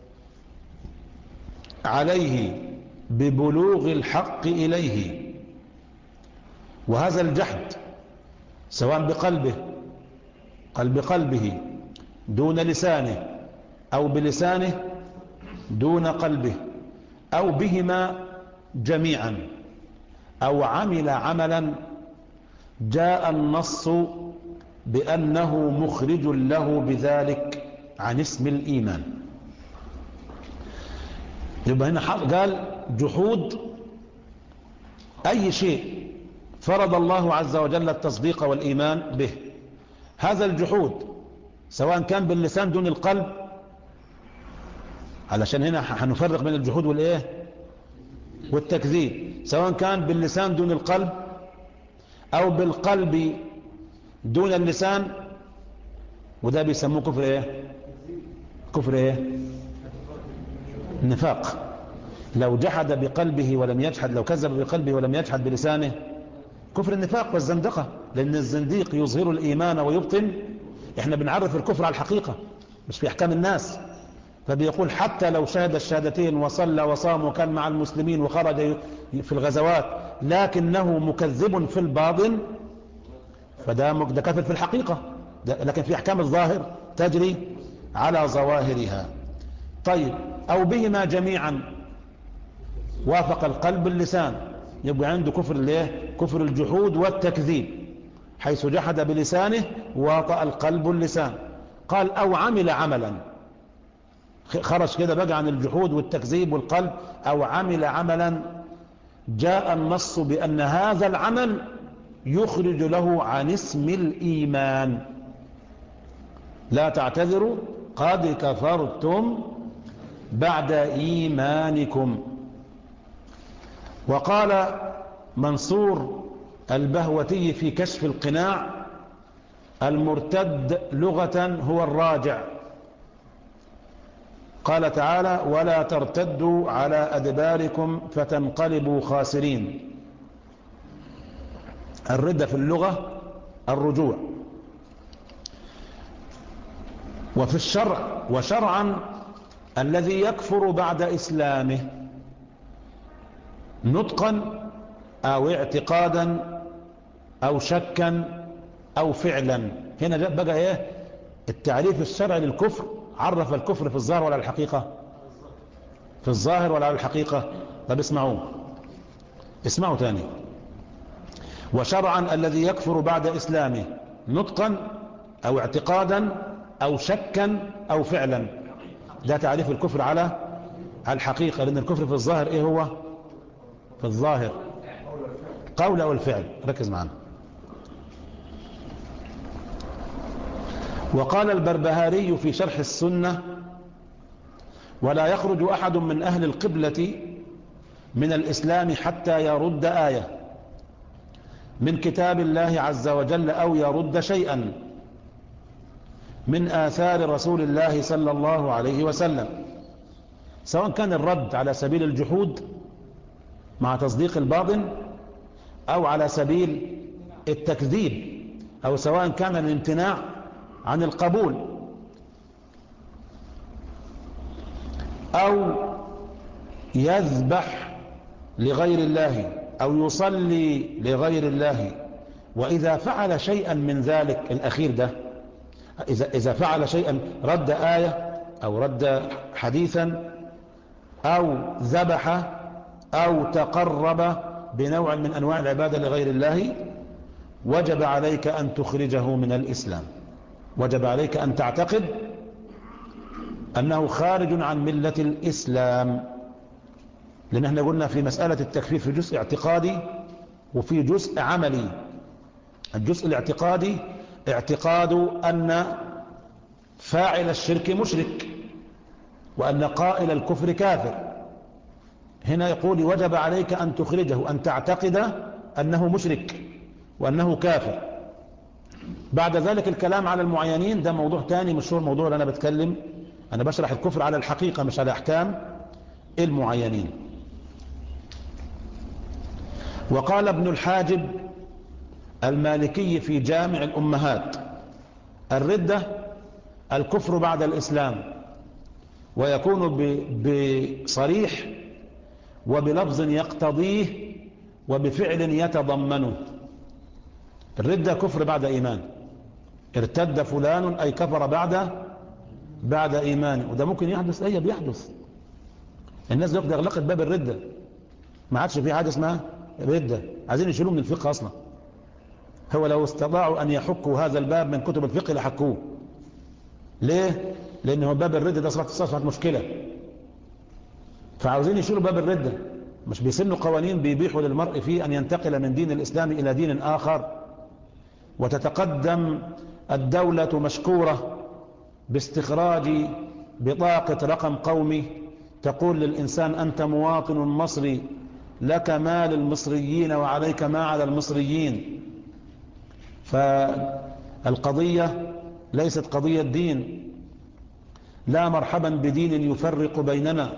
عليه ببلوغ الحق إليه. وهذا الجحد سواء بقلبه قلب قلبه دون لسانه أو بلسانه دون قلبه أو بهما جميعا، أو عمل عملا جاء النص بأنه مخرج له بذلك عن اسم الإيمان. يبقى هنا قال جحود أي شيء فرض الله عز وجل التصديق والإيمان به. هذا الجحود سواء كان باللسان دون القلب، علشان هنا هنفرق بين الجحود والإيه والتكذيب، سواء كان باللسان دون القلب أو بالقلب دون اللسان، وده بيسموه كفر إيه كفر إيه النفاق. لو جحد بقلبه ولم يجحد، لو كذب بقلبه ولم يجحد بلسانه، كفر النفاق والزندقة، لأن الزنديق يظهر الإيمان ويبطن. احنا بنعرف الكفر على الحقيقة مش في أحكام الناس. فبيقول حتى لو شهد الشهادتين وصلى وصام وكان مع المسلمين وخرج في الغزوات لكنه مكذب في الباطن، فده ده كافر في الحقيقة، لكن في أحكام الظاهر تجري على ظواهرها. طيب أو بهما جميعا، وافق القلب اللسان، يبقى عنده كفر الايه كفر الجحود والتكذيب، حيث جحد بلسانه وواطأ القلب اللسان. قال أو عمل عملا، خرج كده بقى عن الجحود والتكذيب والقلب، أو عمل عملا جاء النص بأن هذا العمل يخرج له عن اسم الإيمان. لا تعتذروا قد كفرتم بعد إيمانكم. وقال منصور البهوتي في كشف القناع: المرتد لغة هو الراجع. قال تعالى: ولا ترتدوا على أدباركم فتنقلبوا خاسرين. الردة في اللغة الرجوع. وفي الشرع وشرعا الذي يكفر بعد إسلامه نطقا أو اعتقادا أو شكا أو فعلا. هنا جاء بقى ايه التعريف الشرعي للكفر. عرف الكفر في الظاهر ولا الحقيقة؟ في الظاهر ولا الحقيقة؟ طب اسمعوا اسمعوا تاني. وشرعا الذي يكفر بعد إسلامه نطقا أو اعتقادا أو شكا أو فعلا. ده تعريف الكفر على الحقيقة، لأن الكفر في الظاهر ايه هو؟ في الظاهر قول أو الفعل. ركز معنا. وقال البربهاري في شرح السنة: ولا يخرج أحد من أهل القبلة من الإسلام حتى يرد آية من كتاب الله عز وجل أو يرد شيئا من آثار رسول الله صلى الله عليه وسلم، سواء كان الرد على سبيل الجحود مع تصديق الباطن، أو على سبيل التكذيب، أو سواء كان الامتناع عن القبول، أو يذبح لغير الله أو يصلي لغير الله. وإذا فعل شيئا من ذلك الأخير ده، إذا, إذا فعل شيئا رد آية أو رد حديثا أو ذبح أو تقرب بنوع من أنواع العبادة لغير الله، وجب عليك أن تخرجه من الإسلام. وجب عليك أن تعتقد أنه خارج عن ملة الإسلام، لأن احنا قلنا في مسألة التكفير في جزء اعتقادي وفي جزء عملي. الجزء الاعتقادي اعتقاد أن فاعل الشرك مشرك وأن قائل الكفر كافر. هنا يقول وجب عليك أن تخرجه، أن تعتقد أنه مشرك وأنه كافر. بعد ذلك الكلام على المعينين ده موضوع تاني، مش هو الموضوع اللي أنا بتكلم. أنا بشرح الكفر على الحقيقة مش على أحكام المعينين. وقال ابن الحاجب المالكي في جامع الأمهات: الردة الكفر بعد الإسلام، ويكون بصريح وبلفظ يقتضيه وبفعل يتضمنه. الردة كفر بعد إيمان. ارتد فلان أي كفر بعد بعد إيمانه. وده ممكن يحدث، أيه بيحدث. الناس دلوقتي أغلقت باب الردة، ما عادش في حاجة اسمها ردة، عايزين يشيلوه من الفقه أصلا. هو لو استطاعوا أن يحكوا هذا الباب من كتب الفقه لحكوه. ليه؟ لأنه باب الردة ده أصبحت أصبحت مشكلة، فعاوزين يشيلوا باب الردة. مش بيسنوا قوانين بيبيحوا للمرء فيه أن ينتقل من دين الإسلام إلى دين آخر، وتتقدم الدولة مشكورة باستخراج بطاقة رقم قومي تقول للإنسان أنت مواطن مصري، لك ما للمصريين وعليك ما على المصريين. فالقضية ليست قضية دين. لا مرحبا بدين يفرق بيننا.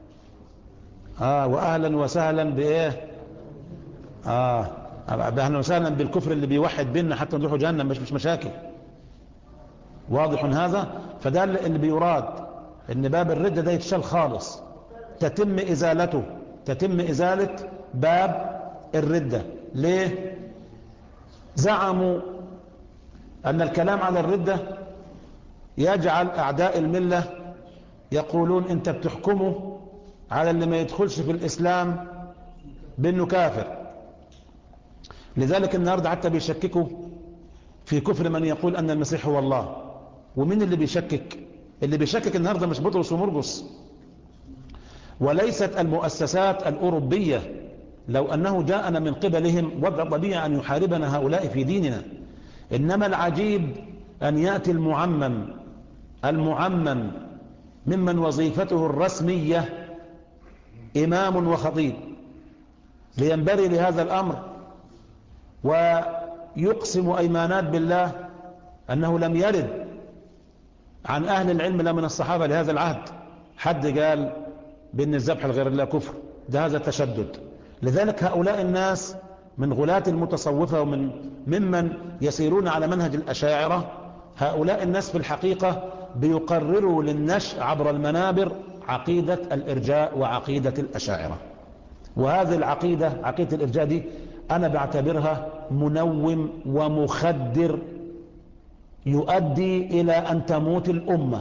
آه وأهلا وسهلا بإيه آه أهلا وسهلا بالكفر اللي بيوحد بيننا حتى نروح جهنم، مش مش مشاكل. واضح هذا؟ فده اللي بيراد، ان باب الردة ده يتشال خالص، تتم ازالته، تتم ازالة باب الردة. ليه؟ زعموا ان الكلام على الردة يجعل اعداء الملة يقولون انت بتحكمه على اللي ما يدخلش في الاسلام بانه كافر. لذلك النهاردة حتى بيشككوا في كفر من يقول ان المسيح هو الله. ومين اللي بيشكك؟ اللي بيشكك النهاردة مش بطرس ومرقس، وليست المؤسسات الأوروبية. لو أنه جاءنا من قبلهم وضع طبيعي أن يحاربنا هؤلاء في ديننا. إنما العجيب أن يأتي المعمم المعمم ممن وظيفته الرسمية إمام وخطيب لينبري لهذا الأمر ويقسم أيمانات بالله أنه لم يرد عن أهل العلم لا من الصحابة لهذا العهد حد قال بأن الذبح لغير الله كفر. ده هذا تشدد. لذلك هؤلاء الناس من غلاة المتصوفة ومن ممن يسيرون على منهج الأشاعرة، هؤلاء الناس في الحقيقة بيقرروا للنشء عبر المنابر عقيدة الإرجاء وعقيدة الأشاعرة. وهذه العقيدة، عقيدة الإرجاء دي، أنا بعتبرها منوم ومخدر يؤدي إلى أن تموت الأمة،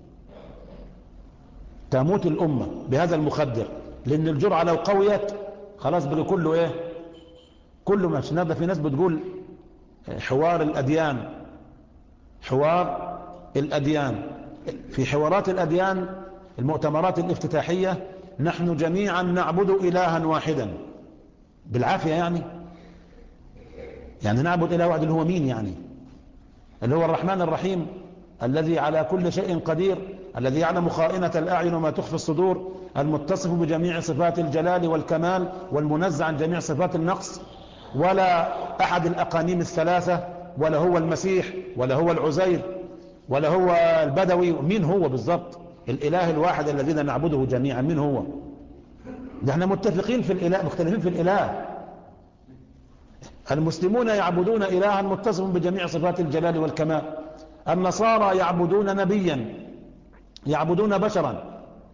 تموت الأمة بهذا المخدر. لأن الجرعة لو قويت خلاص بقى كله إيه، كله ماشي. النهارده في ناس بتقول حوار الأديان، حوار الأديان. في حوارات الأديان المؤتمرات الافتتاحية نحن جميعا نعبد إلها واحدا. بالعافية يعني يعني نعبد إله واحد اللي هو مين يعني؟ اللي هو الرحمن الرحيم الذي على كل شيء قدير، الذي يعلم خائنة الأعين وما تخفي الصدور، المتصف بجميع صفات الجلال والكمال والمنزع عن جميع صفات النقص، ولا أحد الأقانيم الثلاثة، ولا هو المسيح ولا هو العزير ولا هو البدوي. مين هو بالضبط الإله الواحد الذين نعبده جميعا؟ مين هو؟ نحن متفقين في الإله، مختلفين في الإله. المسلمون يعبدون إلها متصف بجميع صفات الجلال والكمال، النصارى يعبدون نبيا، يعبدون بشرا،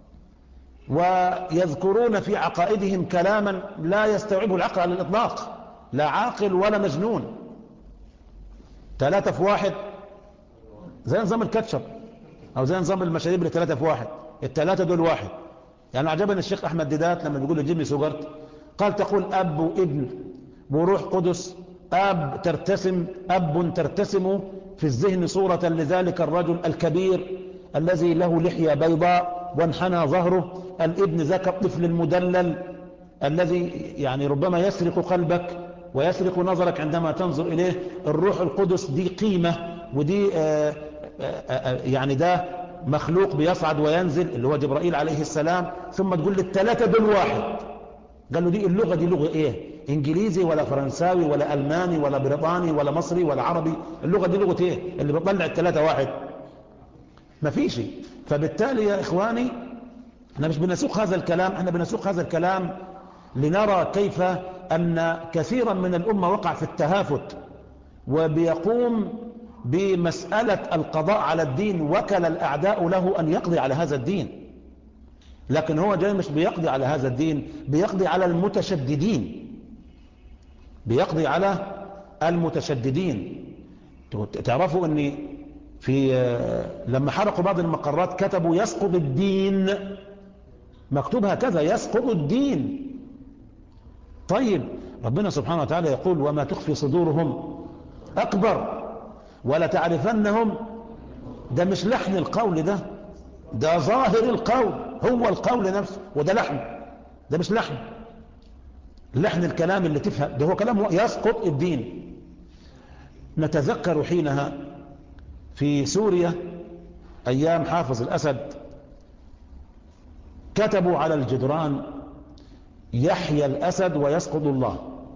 ويذكرون في عقائدهم كلاما لا يستوعبه العقل على الإطلاق، لا عاقل ولا مجنون. ثلاثة في واحد زي نظام الكاتشب أو زي نظام المشاريب اللي ثلاثة في واحد، الثلاثة دول واحد. يعني عجبني الشيخ أحمد ديدات لما بيقول لجيمي سوغرت، قال تقول أب وابن وروح قدس، أب ترتسم أب ترتسم في الذهن صورة لذلك الرجل الكبير الذي له لحية بيضاء وانحنى ظهره، الابن ذاك الطفل المدلل الذي يعني ربما يسرق قلبك ويسرق نظرك عندما تنظر إليه. الروح القدس دي قيمة، ودي آآ آآ يعني ده مخلوق بيصعد وينزل اللي هو جبرائيل عليه السلام. ثم تقول للثلاثة دول واحد. قال له دي اللغة دي لغة ايه؟ انجليزي ولا فرنساوي ولا الماني ولا بريطاني ولا مصري ولا عربي؟ اللغة دي لغة ايه اللي بتطلع الثلاثة واحد؟ ما فيش. فبالتالي يا اخواني احنا مش بنسوق هذا الكلام، احنا بنسوق هذا الكلام لنرى كيف ان كثيرا من الامة وقع في التهافت وبيقوم بمسألة القضاء على الدين، وكل الاعداء له ان يقضي على هذا الدين. لكن هو جاي مش بيقضي على هذا الدين، بيقضي على المتشددين، بيقضي على المتشددين. تعرفوا ان في لما حرقوا بعض المقرات كتبوا يسقط الدين، مكتوب هكذا يسقط الدين. طيب ربنا سبحانه وتعالى يقول وما تخفي صدورهم أكبر. ولا تعرفنهم، ده مش لحن القول، ده ده ظاهر القول، هو القول نفسه، وده لحن، ده مش لحن. لحن الكلام اللي تفهم ده هو كلام يسقط الدين. نتذكر حينها في سوريا أيام حافظ الأسد كتبوا على الجدران يحيى الأسد ويسقط الله.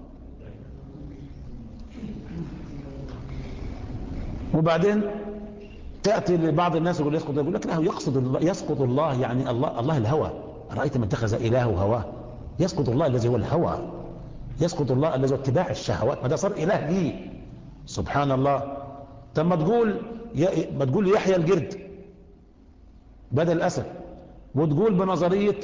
وبعدين تأتي لبعض الناس يقول يسقط، يقول لك لا، يقصد الله، يسقط الله يعني الله، الله الهوى. رأيت من اتخذ إله هواه؟ يسقط الله الذي هو الهوى، يسقط الله الذي هو اتباع الشهوات، ما ده صار إله لي. سبحان الله. طب ما تقول ما تقول يحيى الجرد بدل الأسد، وتقول بنظرية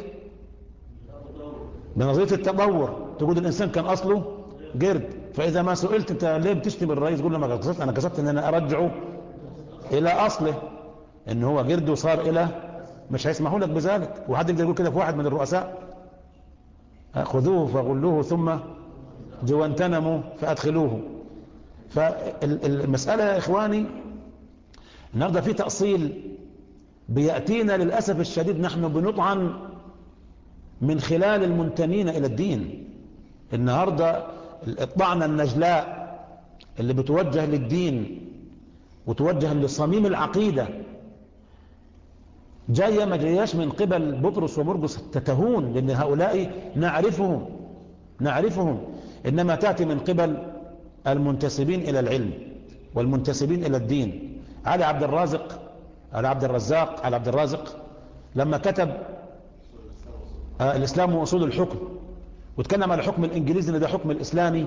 بنظرية التطور تقول الإنسان كان أصله جرد. فإذا ما سئلت أنت ليه بتشتم الرئيس، تقول له ما قصدت، أنا قصدت أن أنا أرجعه إلى أصله، إن هو جرد وصار إلى، مش هيسمحوا لك بذلك. وحد يقدر يقول كده في واحد من الرؤساء؟ خذوه فغلوه ثم جوانتنموا فأدخلوه. فالمسألة يا إخواني النهاردة في تأصيل بيأتينا للأسف الشديد، نحن بنطعن من خلال المنتمين إلى الدين. النهاردة الطعنة النجلاء اللي بتوجه للدين وتوجه لصميم العقيدة جاية ما جاياش من قبل بطرس ومرقس تتهون، لأن هؤلاء نعرفهم نعرفهم إنما تأتي من قبل المنتسبين إلى العلم والمنتسبين إلى الدين. علي عبد الرازق على عبد الرزاق على عبد الرازق لما كتب آه الإسلام وأصول الحكم وتكلم على الحكم الإنجليزي إن ده حكم الإسلامي،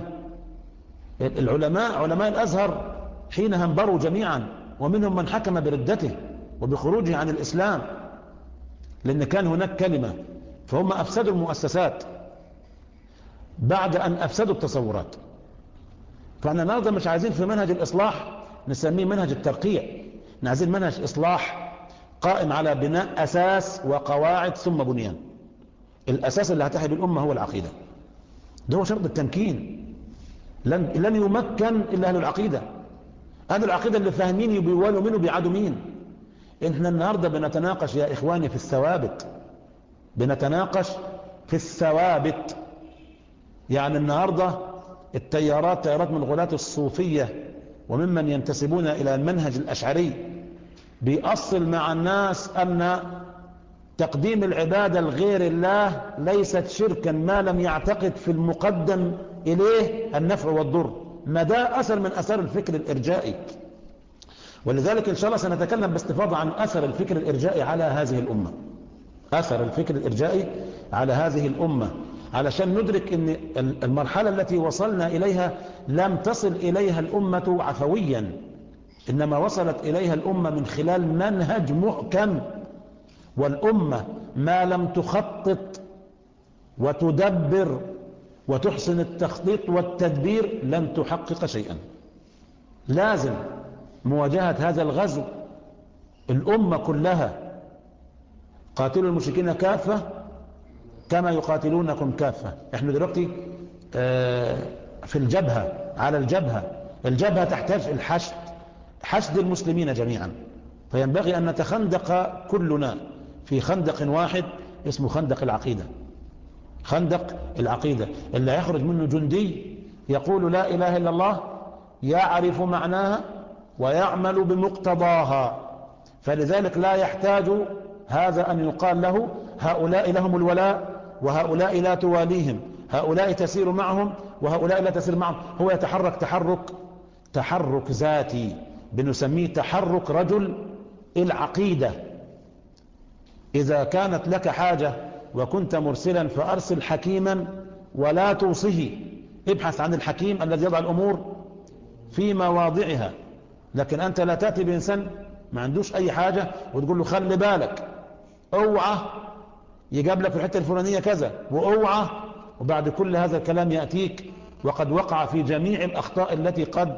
العلماء علماء الأزهر حينها انبروا جميعا، ومنهم من حكم بردته وبخروجه عن الإسلام، لأن كان هناك كلمة. فهم أفسدوا المؤسسات بعد أن أفسدوا التصورات. فأنا النهارده مش عايزين في منهج الإصلاح نسميه منهج الترقيع، عايزين منهج إصلاح قائم على بناء أساس وقواعد ثم بنيان. الأساس اللي هتحيي بالأمة هو العقيدة، ده هو شرط التمكين. لن, لن يمكن إلا أهل العقيدة. أهل العقيدة اللي فاهمين يبيولوا منه بيعادوا مين. إحنا النهاردة بنتناقش يا إخواني في الثوابت، بنتناقش في الثوابت. يعني النهاردة التيارات تيارات من غلاة الصوفية وممن ينتسبون إلى المنهج الأشعري بيأصل مع الناس أن تقديم العبادة لغير الله ليست شركا ما لم يعتقد في المقدم إليه النفع والضر. ما ده أثر من أثر الفكر الإرجائي. ولذلك إن شاء الله سنتكلم باستفاضة عن أثر الفكر الإرجائي على هذه الأمة، أثر الفكر الإرجائي على هذه الأمة، علشان ندرك أن المرحلة التي وصلنا إليها لم تصل إليها الأمة عفويا، إنما وصلت إليها الأمة من خلال منهج محكم. والأمة ما لم تخطط وتدبر وتحسن التخطيط والتدبير لن تحقق شيئا. لازم مواجهة هذا الغزو الأمة كلها. قاتلوا المشركين كافة كما يقاتلونكم كافة. احنا دلوقتي في الجبهة، على الجبهة. الجبهة تحتاج الحشد، حشد المسلمين جميعا. فينبغي أن نتخندق كلنا في خندق واحد اسمه خندق العقيدة. خندق العقيدة اللي يخرج منه جندي يقول لا إله إلا الله، يعرف معناها ويعمل بمقتضاها. فلذلك لا يحتاج هذا أن يقال له هؤلاء لهم الولاء وهؤلاء لا تواليهم، هؤلاء تسير معهم وهؤلاء لا تسير معهم. هو يتحرك تحرك تحرك ذاتي، بنسميه تحرك رجل العقيدة. إذا كانت لك حاجة وكنت مرسلا فأرسل حكيما ولا توصه. ابحث عن الحكيم الذي يضع الأمور في مواضعها. لكن أنت لا تأتي بإنسان ما عندوش أي حاجة وتقول له خلي بالك، اوعى يجاب لك في الحتة الفلانية كذا، واوعى. وبعد كل هذا الكلام يأتيك وقد وقع في جميع الأخطاء التي قد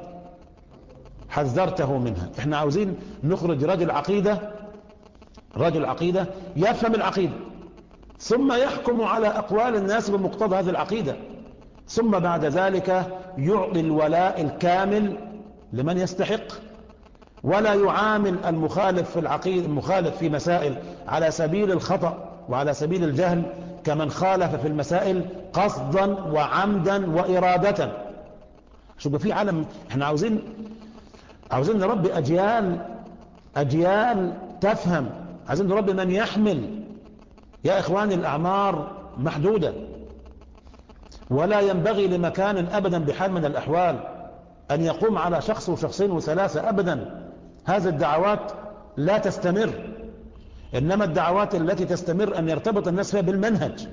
حذرته منها. احنا عاوزين نخرج رجل عقيدة، رجل عقيدة يفهم العقيدة ثم يحكم على أقوال الناس بمقتضى هذه العقيدة، ثم بعد ذلك يعطي الولاء الكامل لمن يستحق، ولا يعامل المخالف في العقيدة المخالف في مسائل على سبيل الخطأ وعلى سبيل الجهل كمن خالف في المسائل قصدا وعمدا وإرادة. شوف في عالم احنا عاوزين عاوزين نربي أجيال أجيال تفهم، عايزين نربي من يحمل. يا إخواني الأعمار محدودة، ولا ينبغي لمكان أبدا بحال من الأحوال أن يقوم على شخص وشخصين وثلاثة أبدا. هذه الدعوات لا تستمر، إنما الدعوات التي تستمر أن يرتبط الناس فيها بالمنهج.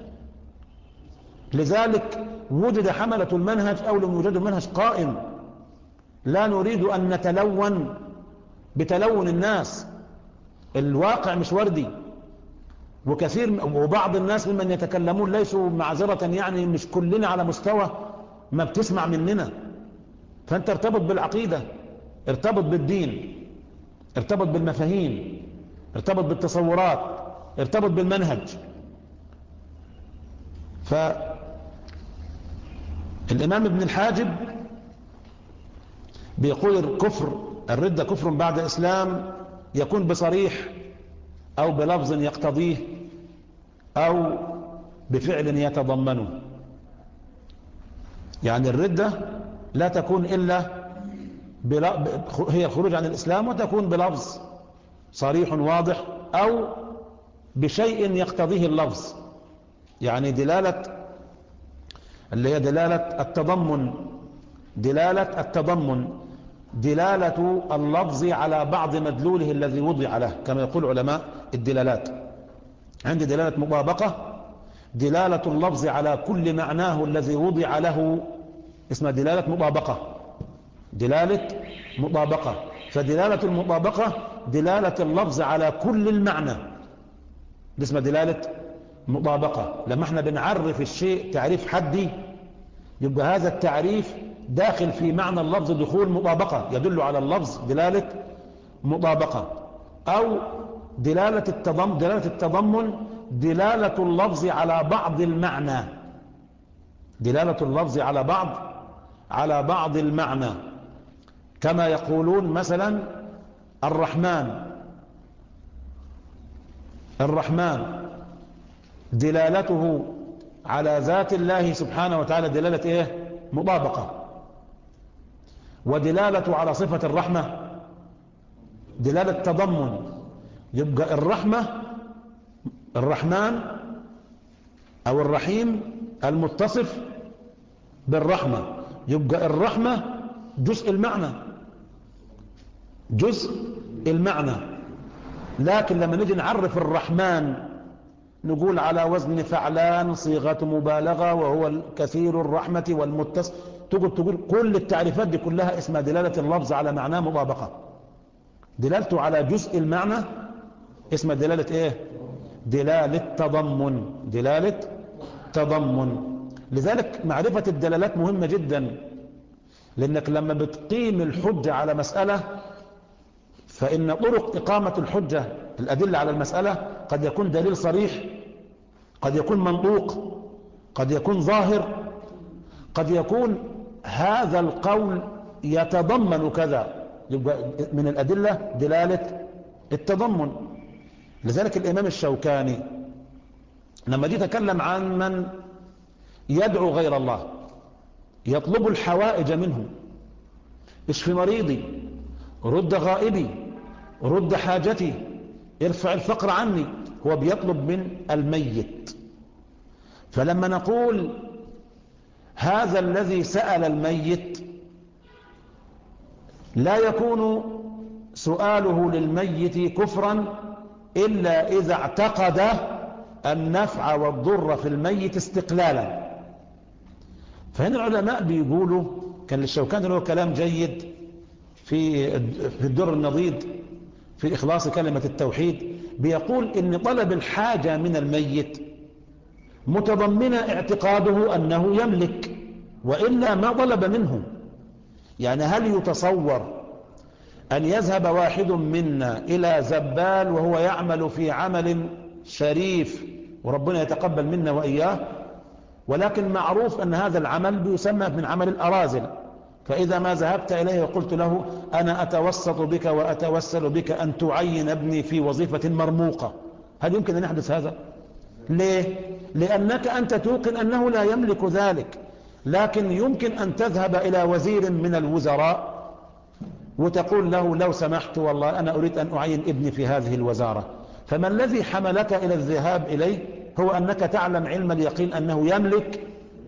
لذلك وجد حملة المنهج أو لم يوجد المنهج قائم. لا نريد أن نتلون بتلون الناس، الواقع مش وردي، وكثير وبعض الناس ممن يتكلمون ليسوا معذرة، يعني مش كلنا على مستوى ما بتسمع مننا. فأنت ارتبط بالعقيدة، ارتبط بالدين، ارتبط بالمفاهيم، ارتبط بالتصورات، ارتبط بالمنهج. فالإمام ابن الحاجب بيقول الكفر الردة كفر بعد إسلام يكون بصريح أو بلفظ يقتضيه أو بفعل يتضمنه. يعني الردة لا تكون إلا هي الخروج عن الإسلام، وتكون بلفظ صريح واضح أو بشيء يقتضيه اللفظ، يعني دلالة اللي هي دلالة التضمن دلالة التضمن دلالة اللفظ على بعض مدلوله الذي وضع له، كما يقول علماء الدلالات. عندي دلالة مطابقة، دلالة اللفظ على كل معناه الذي وضع له اسمها دلالة مطابقة دلالة مطابقة فدلالة المطابقة دلالة اللفظ على كل المعنى، دي اسمها دلالة مطابقة. لما احنا بنعرف الشيء تعريف حدي يبقى هذا التعريف داخل في معنى اللفظ دخول مطابقة، يدل على اللفظ دلالة مطابقة. أو دلالة التضمن دلالة التضمن دلالة اللفظ على بعض المعنى دلالة اللفظ على بعض على بعض المعنى كما يقولون مثلا الرحمن الرحمن دلالته على ذات الله سبحانه وتعالى دلالة ايه؟ مطابقة. ودلالته على صفة الرحمة دلالة تضمن. يبقى الرحمة الرحمن او الرحيم المتصف بالرحمة، يبقى الرحمة جزء المعنى جزء المعنى لكن لما نجي نعرف الرحمن نقول على وزن فعلان صيغة مبالغة وهو الكثير الرحمة والمتصف، تقول تقول كل التعريفات دي كلها اسمها دلالة اللفظ على معناه مطابقة. دلالته على جزء المعنى اسمها دلالة ايه؟ دلالة تضمن دلالة تضمن. لذلك معرفة الدلالات مهمة جدا، لأنك لما بتقيم الحجة على مسألة فإن طرق إقامة الحجة الأدلة على المسألة قد يكون دليل صريح، قد يكون منطوق، قد يكون ظاهر، قد يكون هذا القول يتضمن كذا، يبقى من الأدلة دلالة التضمن. لذلك الإمام الشوكاني لما جه يتكلم عن من يدعو غير الله يطلب الحوائج منه، اشف مريضي، رد غائبي، رد حاجتي، ارفع الفقر عني، هو بيطلب من الميت. فلما نقول هذا الذي سأل الميت لا يكون سؤاله للميت كفرا إلا إذا اعتقد النفع والضر في الميت استقلالا. فهنا العلماء بيقولوا كان للشوكاني له كلام جيد في في الدر النضيد في إخلاص كلمة التوحيد، بيقول إن طلب الحاجة من الميت متضمن اعتقاده أنه يملك وإلا ما طلب منه. يعني هل يتصور أن يذهب واحد منا إلى زبال وهو يعمل في عمل شريف وربنا يتقبل منا وإياه، ولكن معروف أن هذا العمل بيسمى من عمل الأرازل، فإذا ما ذهبت إليه وقلت له أنا أتوسط بك وأتوسل بك أن تعين ابني في وظيفة مرموقة، هل يمكن أن يحدث هذا؟ ليه؟ لأنك أنت توقن أنه لا يملك ذلك، لكن يمكن أن تذهب إلى وزير من الوزراء وتقول له لو سمحت والله أنا أريد أن أعين ابني في هذه الوزارة. فما الذي حملك إلى الذهاب إليه؟ هو أنك تعلم علم اليقين أنه يملك،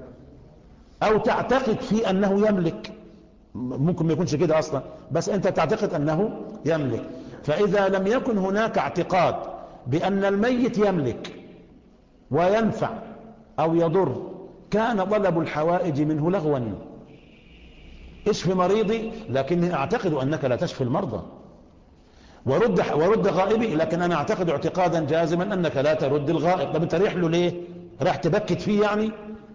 أو تعتقد في أنه يملك، ممكن ما يكونش كده أصلا، بس أنت تعتقد أنه يملك. فإذا لم يكن هناك اعتقاد بأن الميت يملك وينفع أو يضر، كان طلب الحوائج منه لغوا. اشف مريضي لكني أعتقد أنك لا تشفي المرضى، ورد, ورد غائبي لكن أنا أعتقد اعتقادا جازما أنك لا ترد الغائب. طب أنت ريح له ليه؟ راح تبكت فيه يعني؟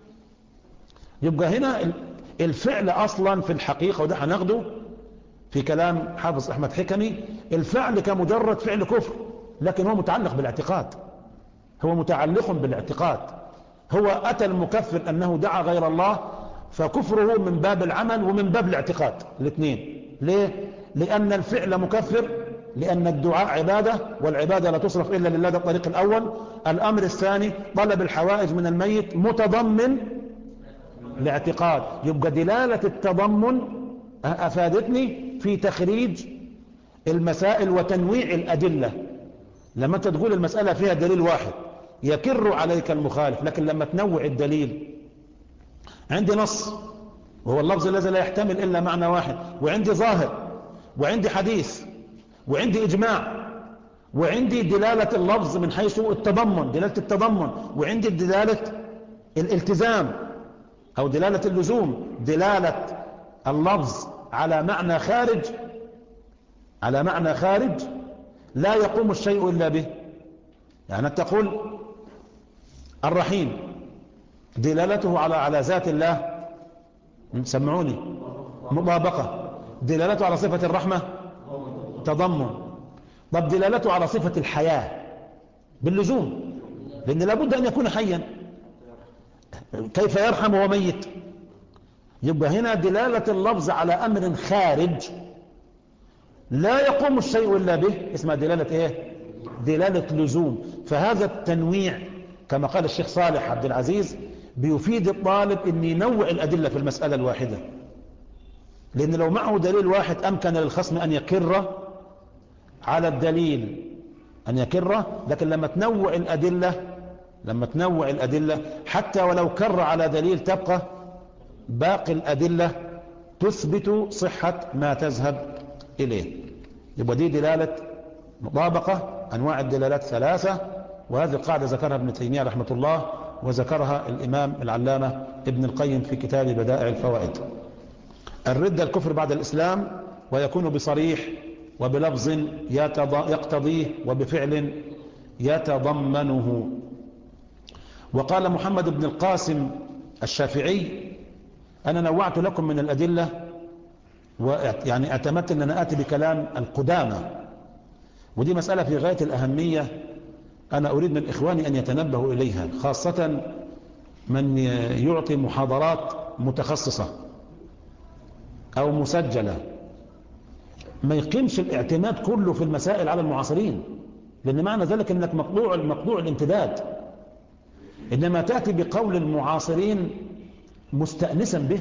يبقى هنا الفعل أصلا في الحقيقة، وده هناخده في كلام حافظ أحمد حكمي، الفعل كمجرد فعل كفر، لكن هو متعلق بالاعتقاد، هو متعلق بالاعتقاد. هو أتى المكفر أنه دعا غير الله، فكفره من باب العمل ومن باب الاعتقاد الاثنين. ليه؟ لأن الفعل مكفر، لأن الدعاء عبادة، والعبادة لا تصرف إلا لله، ده الطريق الأول. الأمر الثاني طلب الحوائج من الميت متضمن الاعتقاد. يبقى دلالة التضمن أفادتني في تخريج المسائل وتنويع الأدلة. لما أنت تقول المسألة فيها دليل واحد يكر عليك المخالف، لكن لما تنوع الدليل، عندي نص وهو اللفظ الذي لا يحتمل إلا معنى واحد، وعندي ظاهر، وعندي حديث، وعندي إجماع، وعندي دلالة اللفظ من حيث التضمن، دلالة التضمن، وعندي دلالة الالتزام أو دلالة اللزوم، دلالة اللفظ على معنى خارج، على معنى خارج لا يقوم الشيء إلا به. يعني تقول الرحيم دلالته على على ذات الله، سمعوني، مطابقة. دلالته على صفة الرحمة تضمن. طب دلالته على صفة الحياة باللزوم، لأن لابد أن يكون حيا، كيف يرحم وهو ميت؟ يبقى هنا دلالة اللفظ على أمر خارج لا يقوم الشيء إلا به اسمها دلالة إيه؟ دلالة لزوم. فهذا التنويع كما قال الشيخ صالح عبد العزيز بيفيد الطالب أن ينوع الأدلة في المسألة الواحدة، لأن لو معه دليل واحد أمكن للخصم أن يكر على الدليل، أن يكر. لكن لما تنوع الأدلة، لما تنوع الأدلة حتى ولو كر على دليل تبقى باقي الأدلة تثبت صحة ما تذهب إليه. يبقى دي دلالة مطابقة. أنواع الدلالات ثلاثة، وهذه القاعدة ذكرها ابن تيمية رحمة الله، وذكرها الإمام العلامة ابن القيم في كتاب بدائع الفوائد. الردة الكفر بعد الإسلام، ويكون بصريح وبلفظ يقتضيه وبفعل يتضمنه. وقال محمد بن القاسم الشافعي أنا نوعت لكم من الأدلة، ويعني اعتمدت أن أنا آتي بكلام القدامى، ودي مسألة في غاية الأهمية، أنا أريد من إخواني أن يتنبهوا إليها، خاصة من يعطي محاضرات متخصصة أو مسجلة. ما يقيمش الاعتماد كله في المسائل على المعاصرين، لأن معنى ذلك أنك مقطوع مقطوع الامتداد، إنما تأتي بقول المعاصرين مستأنسا به.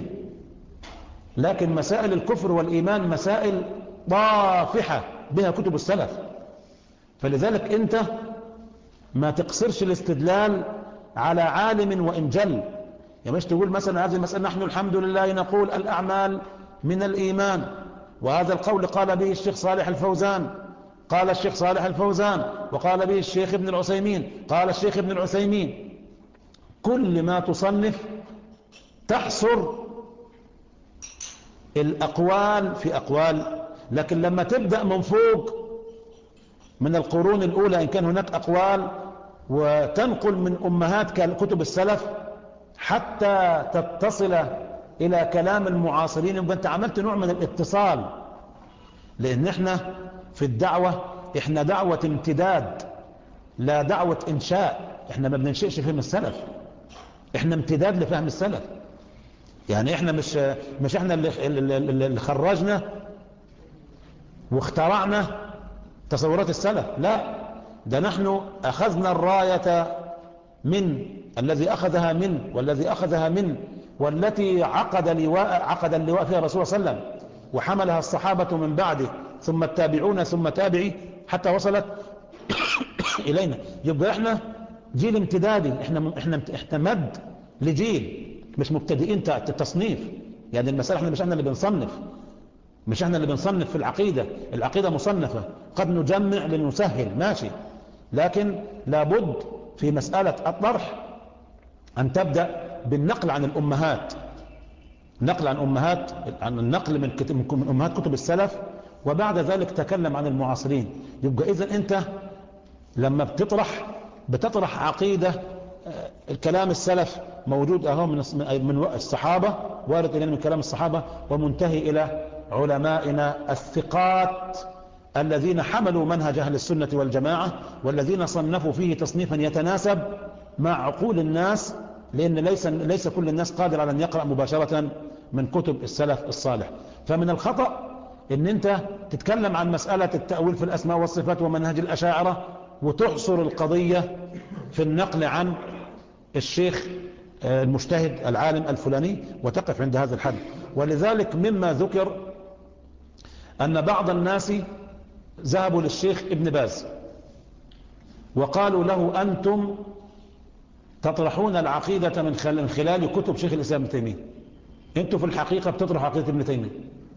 لكن مسائل الكفر والإيمان مسائل طافحة بها كتب السلف، فلذلك أنت ما تقصرش الاستدلال على عالم وإن جل. يعني مش تقول مثلا هذه المسألة نحن الحمد لله نقول الأعمال من الإيمان، وهذا القول قال به الشيخ صالح الفوزان، قال الشيخ صالح الفوزان، وقال به الشيخ ابن العثيمين، قال الشيخ ابن العثيمين. كل ما تصنف تحصر الأقوال في أقوال، لكن لما تبدأ من فوق من القرون الأولى إن كان هناك أقوال، وتنقل من أمهات كتب السلف حتى تتصل إلى كلام المعاصرين، يبقى أنت عملت نوع من الاتصال. لأن احنا في الدعوة احنا دعوة امتداد لا دعوة إنشاء، احنا ما بننشئش فهم السلف، احنا امتداد لفهم السلف. يعني احنا مش مش احنا اللي, اللي خرجنا واخترعنا تصورات السلف، لا، ده نحن أخذنا الراية من الذي أخذها من والذي أخذها من والتي عقد لواء عقد اللواء فيها الرسول صلى الله عليه وسلم وحملها الصحابة من بعده ثم التابعون ثم تابعي حتى وصلت إلينا. يبقى احنا جيل امتدادي، احنا احنا احتمد لجيل، مش مبتدئين التصنيف. يعني المسألة احنا مش احنا اللي بنصنف، مش احنا اللي بنصنف في العقيدة، العقيدة مصنفة، قد نجمع لنسهل ماشي، لكن لابد في مسألة الطرح أن تبدأ بالنقل عن الأمهات، نقل عن أمهات، عن النقل من, كتب من أمهات كتب السلف، وبعد ذلك تكلم عن المعاصرين. يبقى إذن أنت لما بتطرح بتطرح عقيدة، الكلام السلف موجود أهو من من الصحابة، وارد إلينا من كلام الصحابة، ومنتهي إلى علمائنا الثقات الذين حملوا منهج أهل السنة والجماعة، والذين صنفوا فيه تصنيفا يتناسب مع عقول الناس، لأن ليس ليس كل الناس قادر على أن يقرأ مباشرة من كتب السلف الصالح. فمن الخطأ أن أنت تتكلم عن مسألة التأويل في الأسماء والصفات ومنهج الأشاعرة وتحصر القضية في النقل عن الشيخ المجتهد العالم الفلاني وتقف عند هذا الحد. ولذلك مما ذكر أن بعض الناس ذهبوا للشيخ ابن باز وقالوا له أنتم تطرحون العقيدة من خلال كتب شيخ الإسلام ابن تيمية، أنتم في الحقيقة بتطرحوا عقيدة ابن تيمية.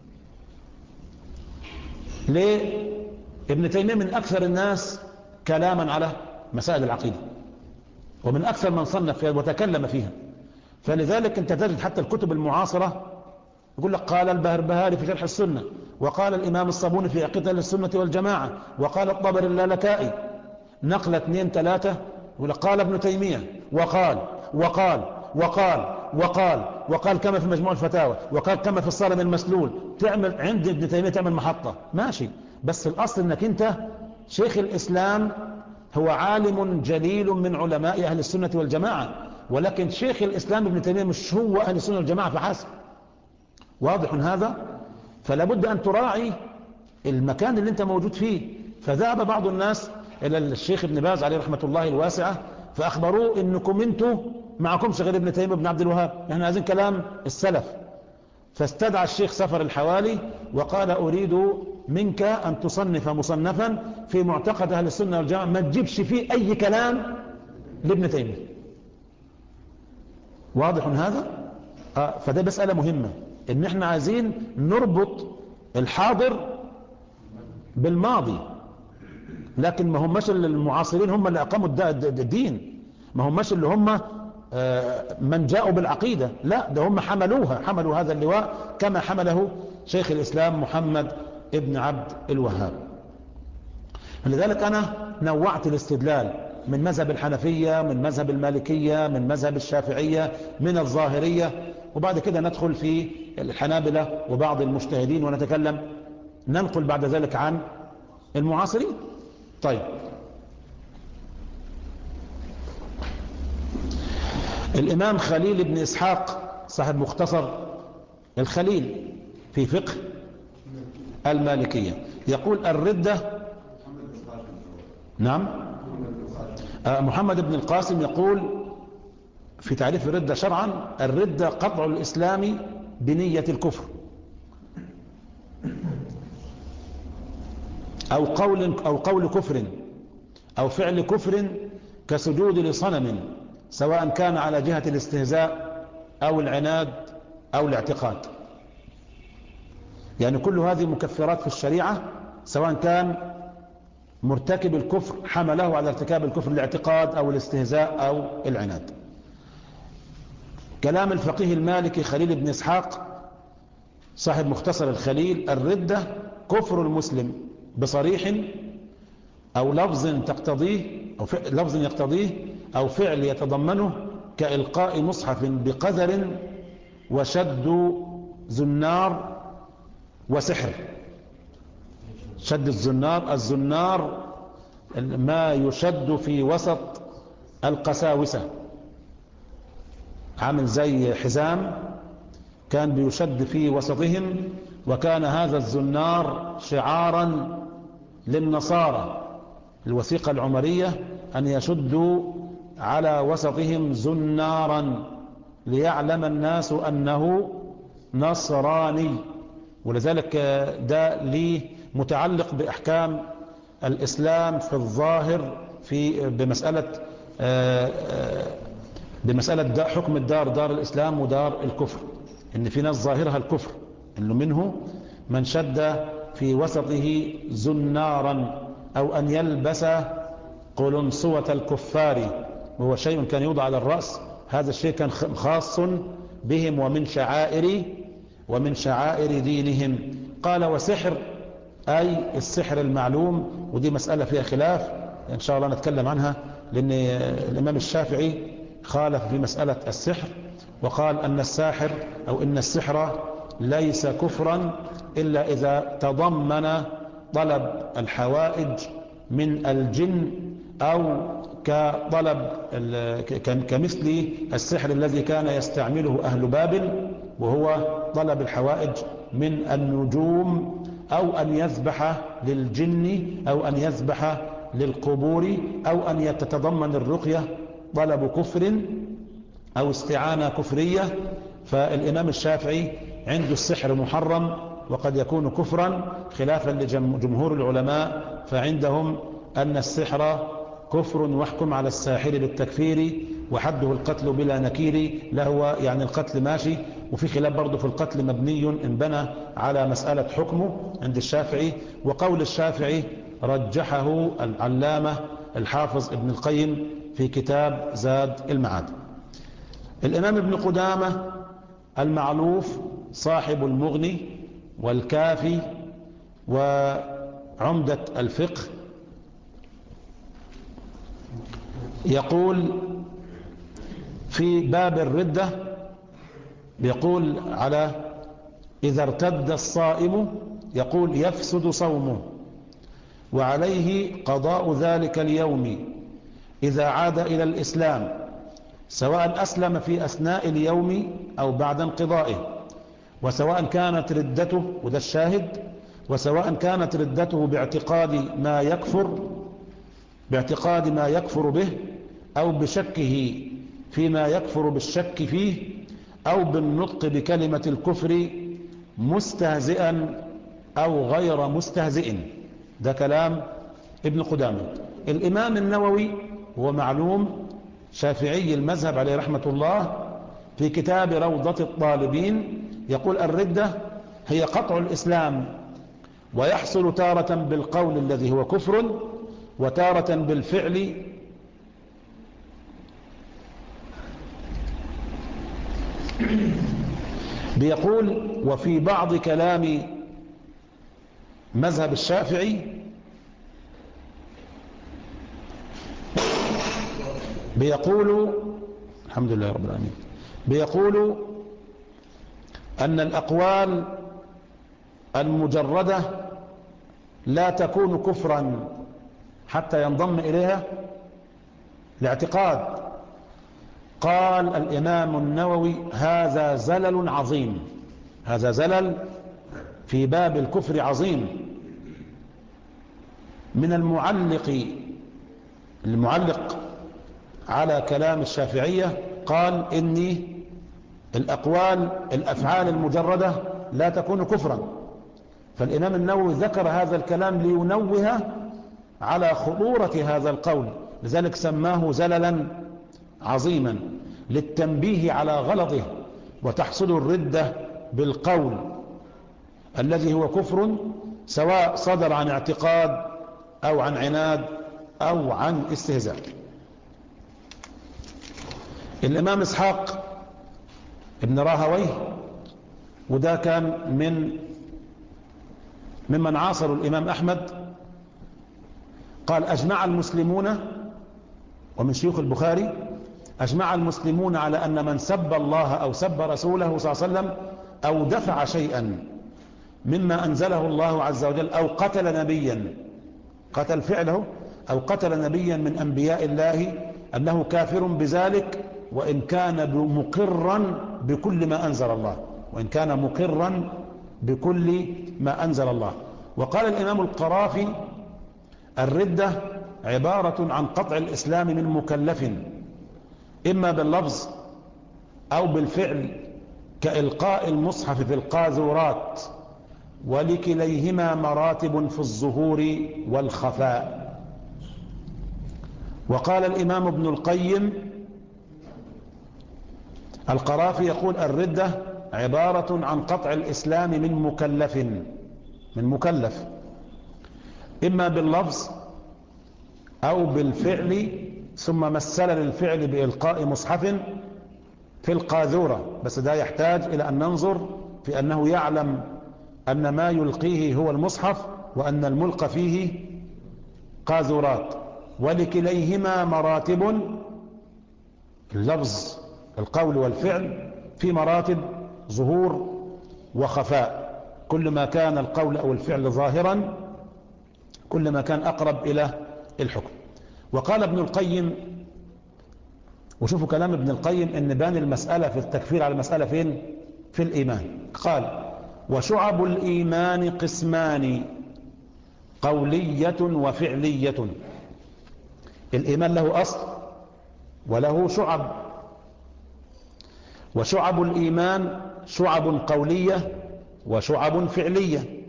ليه؟ ابن تيمية من أكثر الناس كلاما على مسائل العقيدة، ومن أكثر من صنف فيها وتكلم فيها. فلذلك أنت تجد حتى الكتب المعاصرة يقول لك قال البهربهاري في شرح السنة، وقال الإمام الصابوني في عقيدة السنة والجماعة، وقال الطبري اللالكائي، نقلة اثنين ثلاثة، يقول قال ابن تيمية وقال وقال وقال وقال وقال كما في مجموع الفتاوى، وقال كما في الصارم المسلول. تعمل عند ابن تيمية تعمل محطة ماشي، بس الأصل أنك أنت شيخ الإسلام هو عالم جليل من علماء أهل السنة والجماعة، ولكن شيخ الإسلام ابن تيمية مش هو أهل السنة والجماعة فحسب. واضح هذا؟ فلا بد أن تراعي المكان اللي أنت موجود فيه. فذهب بعض الناس إلى الشيخ ابن باز عليه رحمة الله الواسعة فأخبروه إنكم أنتم معكمش غير ابن تيمية بن عبد الوهاب، نحن عايزين كلام السلف. فاستدعى الشيخ سفر الحوالي وقال أريد منك أن تصنف مصنفا في معتقد أهل السنة والجماعة ما تجيبش فيه أي كلام لابن تيمية. واضح هذا؟ آه فده مسألة مهمة، إن احنا عايزين نربط الحاضر بالماضي، لكن ما هماش المعاصرين هم اللي أقاموا الدين، ما هماش اللي هم من جاءوا بالعقيدة، لا، ده هم حملوها، حملوا هذا اللواء كما حمله شيخ الإسلام محمد ابن عبد الوهاب. لذلك أنا نوعت الاستدلال من مذهب الحنفية، من مذهب المالكية، من مذهب الشافعية، من الظاهرية، وبعد كده ندخل في الحنابلة وبعض المجتهدين ونتكلم، ننقل بعد ذلك عن المعاصرين. طيب، الإمام خليل بن إسحاق صاحب مختصر الخليل في فقه المالكية يقول الردة، نعم، محمد بن القاسم يقول في تعريف الردة شرعا: الردة قطع الإسلام بنية الكفر أو قول, أو قول كفر أو فعل كفر كسجود لصنم، سواء كان على جهة الاستهزاء أو العناد أو الاعتقاد. يعني كل هذه مكفرات في الشريعة، سواء كان مرتكب الكفر حمله على ارتكاب الكفر الاعتقاد أو الاستهزاء أو العناد. كلام الفقيه المالكي خليل بن إسحاق صاحب مختصر الخليل: الردة كفر المسلم بصريح أو لفظ تقتضيه أو لفظ يقتضيه أو فعل يتضمنه، كإلقاء مصحف بقذر وشد زنار وسحر. شد الزنار، الزنار ما يشد في وسط القساوسة، عامل زي حزام كان بيشد في وسطهم، وكان هذا الزنار شعارا للنصارى. الوثيقة العمرية أن يشدوا على وسطهم زنارا ليعلم الناس أنه نصراني. ولذلك ده ليه متعلق بأحكام الإسلام في الظاهر في بمسألة بمسألة حكم الدار، دار الإسلام ودار الكفر، إن في ناس ظاهرها الكفر، إنه منه من شد في وسطه زنارا أو أن يلبس قلنسوة الكفار، وهو شيء كان يوضع على الرأس. هذا الشيء كان خاص بهم ومن شعائر ومن شعائر دينهم. قال وسحر أي السحر المعلوم، ودي مسألة فيها خلاف إن شاء الله نتكلم عنها، لأن الإمام الشافعي خالف في مسألة السحر وقال أن الساحر أو إن السحر ليس كفرا إلا إذا تضمن طلب الحوائج من الجن، أو كطلب كمثل السحر الذي كان يستعمله أهل بابل، وهو طلب الحوائج من النجوم، أو أن يذبح للجن، أو أن يذبح للقبور، أو أن يتتضمن الرقية طلب كفر أو استعانة كفرية. فالإمام الشافعي عنده السحر محرم وقد يكون كفرا، خلافا لجمهور العلماء، فعندهم أن السحر كفر واحكم على الساحر بالتكفير وحده القتل بلا نكير. لا هو يعني القتل ماشي، وفي خلاف برضه في القتل مبني إن بنى على مسألة حكمه عند الشافعي. وقول الشافعي رجحه العلامة الحافظ ابن القيم في كتاب زاد المعاد. الإمام ابن قدامة المعروف صاحب المغني والكافي وعمدة الفقه يقول في باب الردة، يقول على إذا ارتد الصائم يقول يفسد صومه وعليه قضاء ذلك اليوم إذا عاد إلى الإسلام، سواء أسلم في أثناء اليوم أو بعد انقضائه، وسواء كانت ردته، وده الشاهد، وسواء كانت ردته باعتقاد ما يكفر باعتقاد ما يكفر به، أو بشكه فيما يكفر بالشك فيه، أو بالنطق بكلمة الكفر مستهزئا أو غير مستهزئ. ده كلام ابن قدامة. الإمام النووي هو معلوم شافعي المذهب عليه رحمة الله، في كتاب روضة الطالبين يقول الردة هي قطع الإسلام، ويحصل تارة بالقول الذي هو كفر، وتارة بالفعل بيقول. وفي بعض كلام مذهب الشافعي بيقول الحمد لله رب العالمين بيقول أن الأقوال المجردة لا تكون كفرا حتى ينضم إليها الاعتقاد. قال الإمام النووي هذا زلل عظيم، هذا زلل في باب الكفر عظيم. من المعلق المعلق على كلام الشافعية قال إني الأقوال الأفعال المجردة لا تكون كفرا. فالإمام النووي ذكر هذا الكلام لينوه على خطورة هذا القول، لذلك سماه زللا عظيما للتنبيه على غلطه. وتحصل الردة بالقول الذي هو كفر، سواء صدر عن اعتقاد أو عن عناد أو عن استهزاء. الإمام إسحاق ابن راهويه، وده كان من ممن عاصروا الإمام أحمد، قال أجمع المسلمون، ومن شيوخ البخاري، أجمع المسلمون على أن من سب الله أو سب رسوله صلى الله عليه وسلم أو دفع شيئا مما أنزله الله عز وجل، أو قتل نبيا، قتل فعله، أو قتل نبيا من أنبياء الله، أنه كافر بذلك وإن كان مقرا بكل ما أنزل الله. وإن كان مقرا بكل ما أنزل الله. وقال الإمام القرافي الردة عبارة عن قطع الإسلام من مكلف إما باللفظ أو بالفعل كإلقاء المصحف في القاذورات، ولكليهما مراتب في الظهور والخفاء. وقال الإمام ابن القيم القرافي يقول الردة عبارة عن قطع الإسلام من مكلف من مكلف إما باللفظ أو بالفعل، ثم مثل للفعل بإلقاء مصحف في القاذورة، بس ده يحتاج إلى أن ننظر في أنه يعلم أن ما يلقيه هو المصحف وأن الملقى فيه قاذورات. ولكليهما مراتب، اللفظ القول والفعل في مراتب ظهور وخفاء، كل ما كان القول أو الفعل ظاهرا كل ما كان أقرب إلى الحكم. وقال ابن القيم، وشوفوا كلام ابن القيم ان بان المسألة في التكفير على المسألة فين؟ في الإيمان. قال وشعب الإيمان قسمان قولية وفعلية. الإيمان له أصل وله شعب، وشعب الإيمان شعب قولية وشعب فعلية.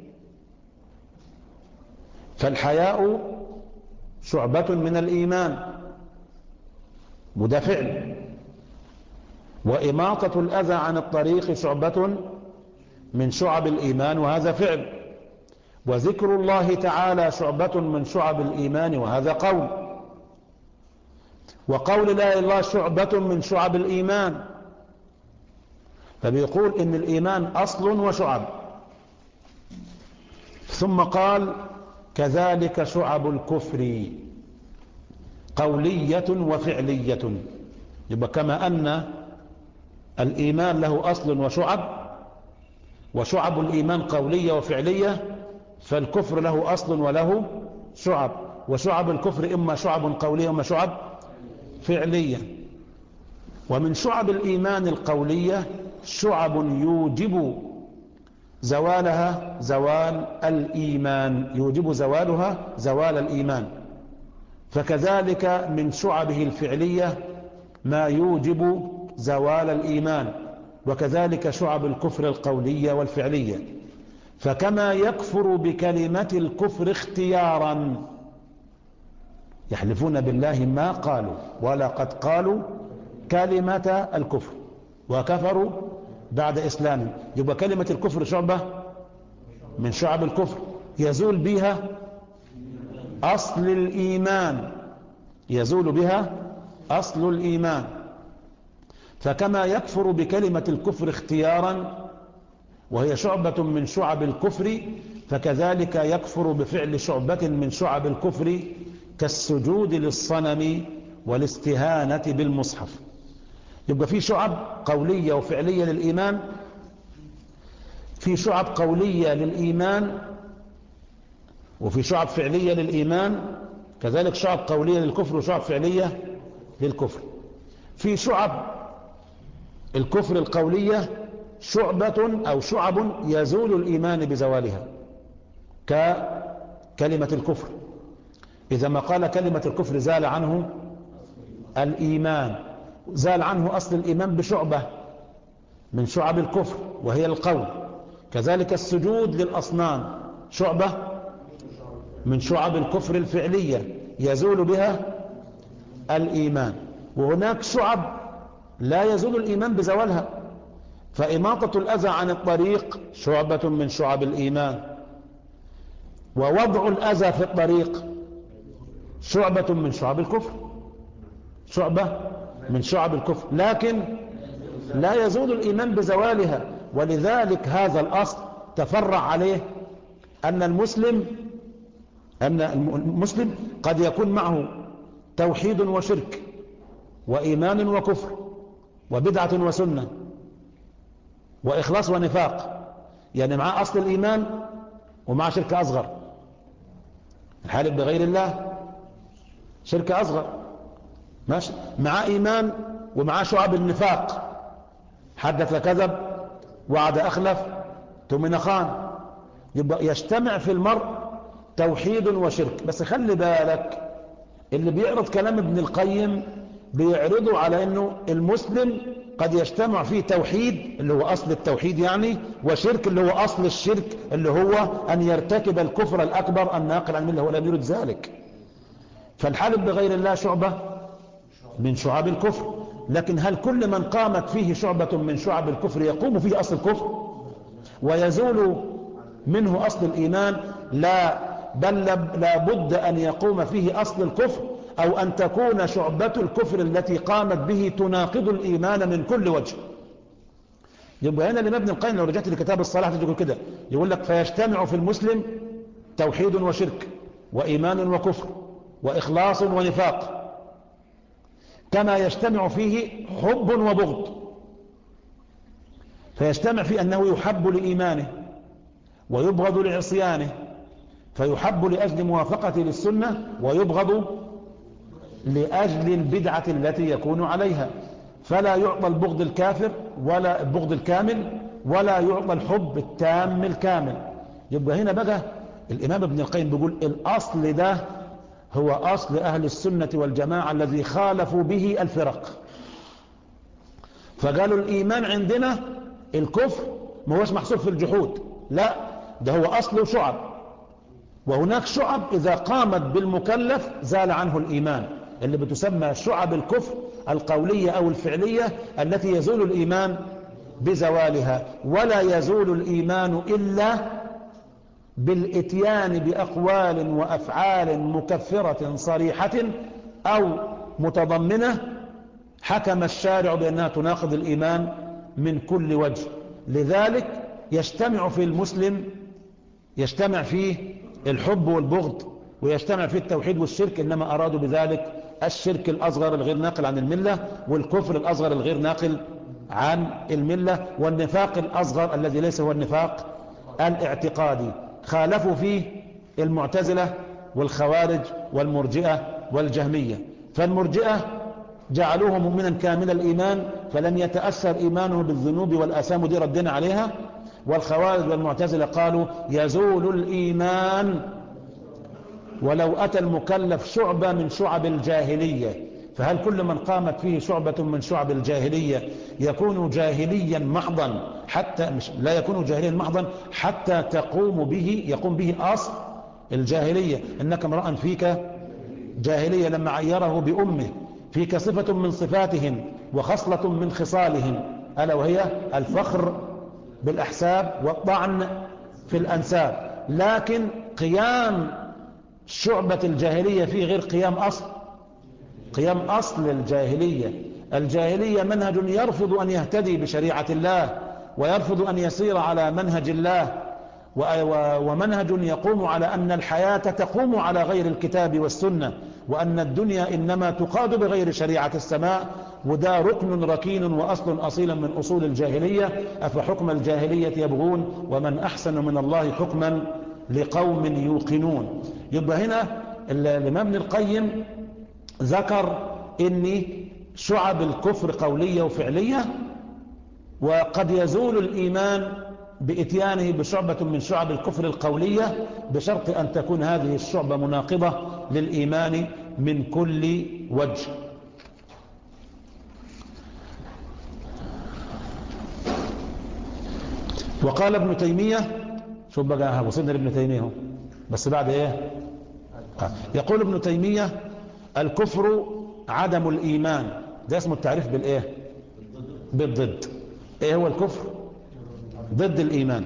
فالحياء شعبة من الإيمان وده فعل، وإماطة الأذى عن الطريق شعبة من شعب الإيمان وهذا فعل، وذكر الله تعالى شعبة من شعب الإيمان وهذا قول، وقول لا إله إلا الله شعبة من شعب الإيمان. فبيقول إن الإيمان أصل وشعب. ثم قال كذلك شعب الكفر قولية وفعلية. يبقى كما أن الإيمان له أصل وشعب، وشعب الإيمان قولية وفعلية، فالكفر له أصل وله شعب، وشعب الكفر إما شعب قولية وإما شعب فعلية. ومن شعب الإيمان القولية شعب يوجب زوالها زوال الإيمان، يوجب زوالها زوال الإيمان. فكذلك من شعبه الفعلية ما يوجب زوال الإيمان، وكذلك شعب الكفر القولية والفعلية. فكما يكفر بكلمة الكفر اختيارا، يحلفون بالله ما قالوا ولقد قالوا كلمة الكفر وكفروا بعد إسلامهم، يبقى كلمة الكفر شعبة من شعب الكفر يزول بها أصل الإيمان، يزول بها أصل الإيمان. فكما يكفر بكلمة الكفر اختيارا وهي شعبة من شعب الكفر، فكذلك يكفر بفعل شعبة من شعب الكفر كالسجود للصنم والاستهانة بالمصحف. يبقى في شعب قولية وفعلية للإيمان، في شعب قولية للإيمان وفي شعب فعلية للإيمان، كذلك شعب قولية للكفر وشعب فعلية للكفر. في شعب الكفر القولية شعبة أو شعب يزول الإيمان بزوالها ككلمة الكفر، إذا ما قال كلمة الكفر زال عنه الإيمان، زال عنه أصل الإيمان بشعبة من شعب الكفر وهي القول. كذلك السجود للأصنام شعبة من شعب الكفر الفعلية يزول بها الإيمان. وهناك شعب لا يزول الإيمان بزوالها، فإماطة الأذى عن الطريق شعبة من شعب الإيمان، ووضع الأذى في الطريق شعبة من شعب الكفر، شعبة من شعب الكفر، لكن لا يزول الإيمان بزوالها. ولذلك هذا الأصل تفرع عليه أن المسلم أن المسلم قد يكون معه توحيد وشرك وإيمان وكفر وبدعة وسنة وإخلاص ونفاق، يعني معاه أصل الإيمان ومعاه شرك أصغر، الحالف بغير الله شرك أصغر ماشي، معاه إيمان ومعاه شعب النفاق، حدث كذب وعد أخلف تؤمن خان. يبقى يجتمع في المرء توحيد وشرك. بس خلي بالك اللي بيعرض كلام ابن القيم بيعرضه على انه المسلم قد يجتمع فيه توحيد اللي هو اصل التوحيد يعني، وشرك اللي هو اصل الشرك اللي هو ان يرتكب الكفر الاكبر الناقل عن المله، هو لم يرد ذلك. فالحلف بغير الله شعبة من شعاب الكفر، لكن هل كل من قامت فيه شعبة من شعب الكفر يقوم فيه اصل الكفر ويزول منه اصل الايمان؟ لا، بل لا بد ان يقوم فيه اصل الكفر، او ان تكون شعبة الكفر التي قامت به تناقض الايمان من كل وجه. يبقى هنا الامام ابن القيم لو رجعت لكتاب الصلاح تقول كده، يقول لك فيجتمع في المسلم توحيد وشرك وايمان وكفر واخلاص ونفاق، كما يجتمع فيه حب وبغض. فيجتمع في انه يحب لايمانه ويبغض لعصيانه، فيحب لأجل موافقته للسنة ويبغض لأجل البدعة التي يكون عليها. فلا يعطى البغض الكافر ولا البغض الكامل، ولا يعطى الحب التام الكامل. يبقى هنا بقى الإمام ابن القيم بيقول الأصل ده هو أصل أهل السنة والجماعة الذي خالفوا به الفرق. فقالوا الإيمان عندنا الكفر ما هوش محصور في الجحود، لا، ده هو أصله شعب، وهناك شعب إذا قامت بالمكلف زال عنه الإيمان، اللي بتسمى شعب الكفر القولية أو الفعلية التي يزول الإيمان بزوالها. ولا يزول الإيمان إلا بالإتيان بأقوال وأفعال مكفرة صريحة أو متضمنة حكم الشارع بأنها تناقض الإيمان من كل وجه. لذلك يجتمع في المسلم يجتمع فيه الحب والبغض، ويجتمع فيه التوحيد والشرك، إنما أرادوا بذلك الشرك الأصغر الغير ناقل عن الملة، والكفر الأصغر الغير ناقل عن الملة، والنفاق الأصغر الذي ليس هو النفاق الاعتقادي. خالفوا فيه المعتزلة والخوارج والمرجئة والجهمية. فالمرجئة جعلوه مؤمنا كامل الإيمان فلم يتأثر إيمانه بالذنوب والآثام، دي ردنا عليها. والخوارج والمعتزلة قالوا يزول الإيمان ولو أتى المكلف شعبة من شعب الجاهلية. فهل كل من قامت فيه شعبة من شعب الجاهلية يكون جاهليا محضا حتى مش لا يكون جاهليا محضا حتى تقوم به يقوم به أصل الجاهلية؟ إنك امرأ فيك جاهلية، لما عيره بأمه فيك صفة من صفاتهم وخصلة من خصالهم، ألا وهي الفخر بالأحساب والطعن في الأنساب. لكن قيام شعبة الجاهلية فيه غير قيام أصل قيام أصل الجاهلية. الجاهلية منهج يرفض أن يهتدي بشريعة الله، ويرفض أن يسير على منهج الله، ومنهج يقوم على أن الحياة تقوم على غير الكتاب والسنة، وأن الدنيا إنما تقاد بغير شريعة السماء. وده ركن ركين وأصل أصيلا من أصول الجاهلية. أفحكم الجاهلية يبغون ومن أحسن من الله حكما لقوم يوقنون. يبقى هنا الإمام ابن القيم ذكر إن شعب الكفر قولية وفعلية، وقد يزول الإيمان بإتيانه بشعبة من شعب الكفر القولية بشرط أن تكون هذه الشعبة مناقضة للإيمان من كل وجه. وقال ابن تيمية، شوف بقى وصلنا لابن تيمية بس بعد ايه. يقول ابن تيمية الكفر عدم الإيمان، ده اسمه التعريف بالايه بالضد. ايه هو الكفر؟ ضد الإيمان،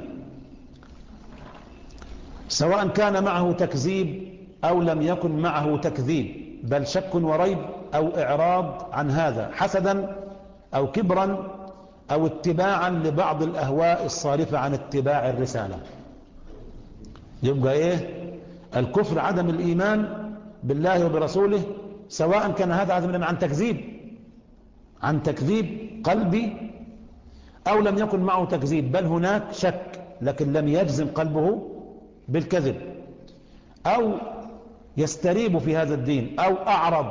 سواء كان معه تكذيب أو لم يكن معه تكذيب، بل شك وريب أو إعراض عن هذا حسدا أو كبرا أو اتباعا لبعض الأهواء الصارفة عن اتباع الرسالة. يبقى إيه الكفر؟ عدم الإيمان بالله وبرسوله، سواء كان هذا عدم الإيمان عن تكذيب عن تكذيب قلبي أو لم يكن معه تكذيب، بل هناك شك لكن لم يجزم قلبه بالكذب، أو يستريب في هذا الدين، أو أعرض،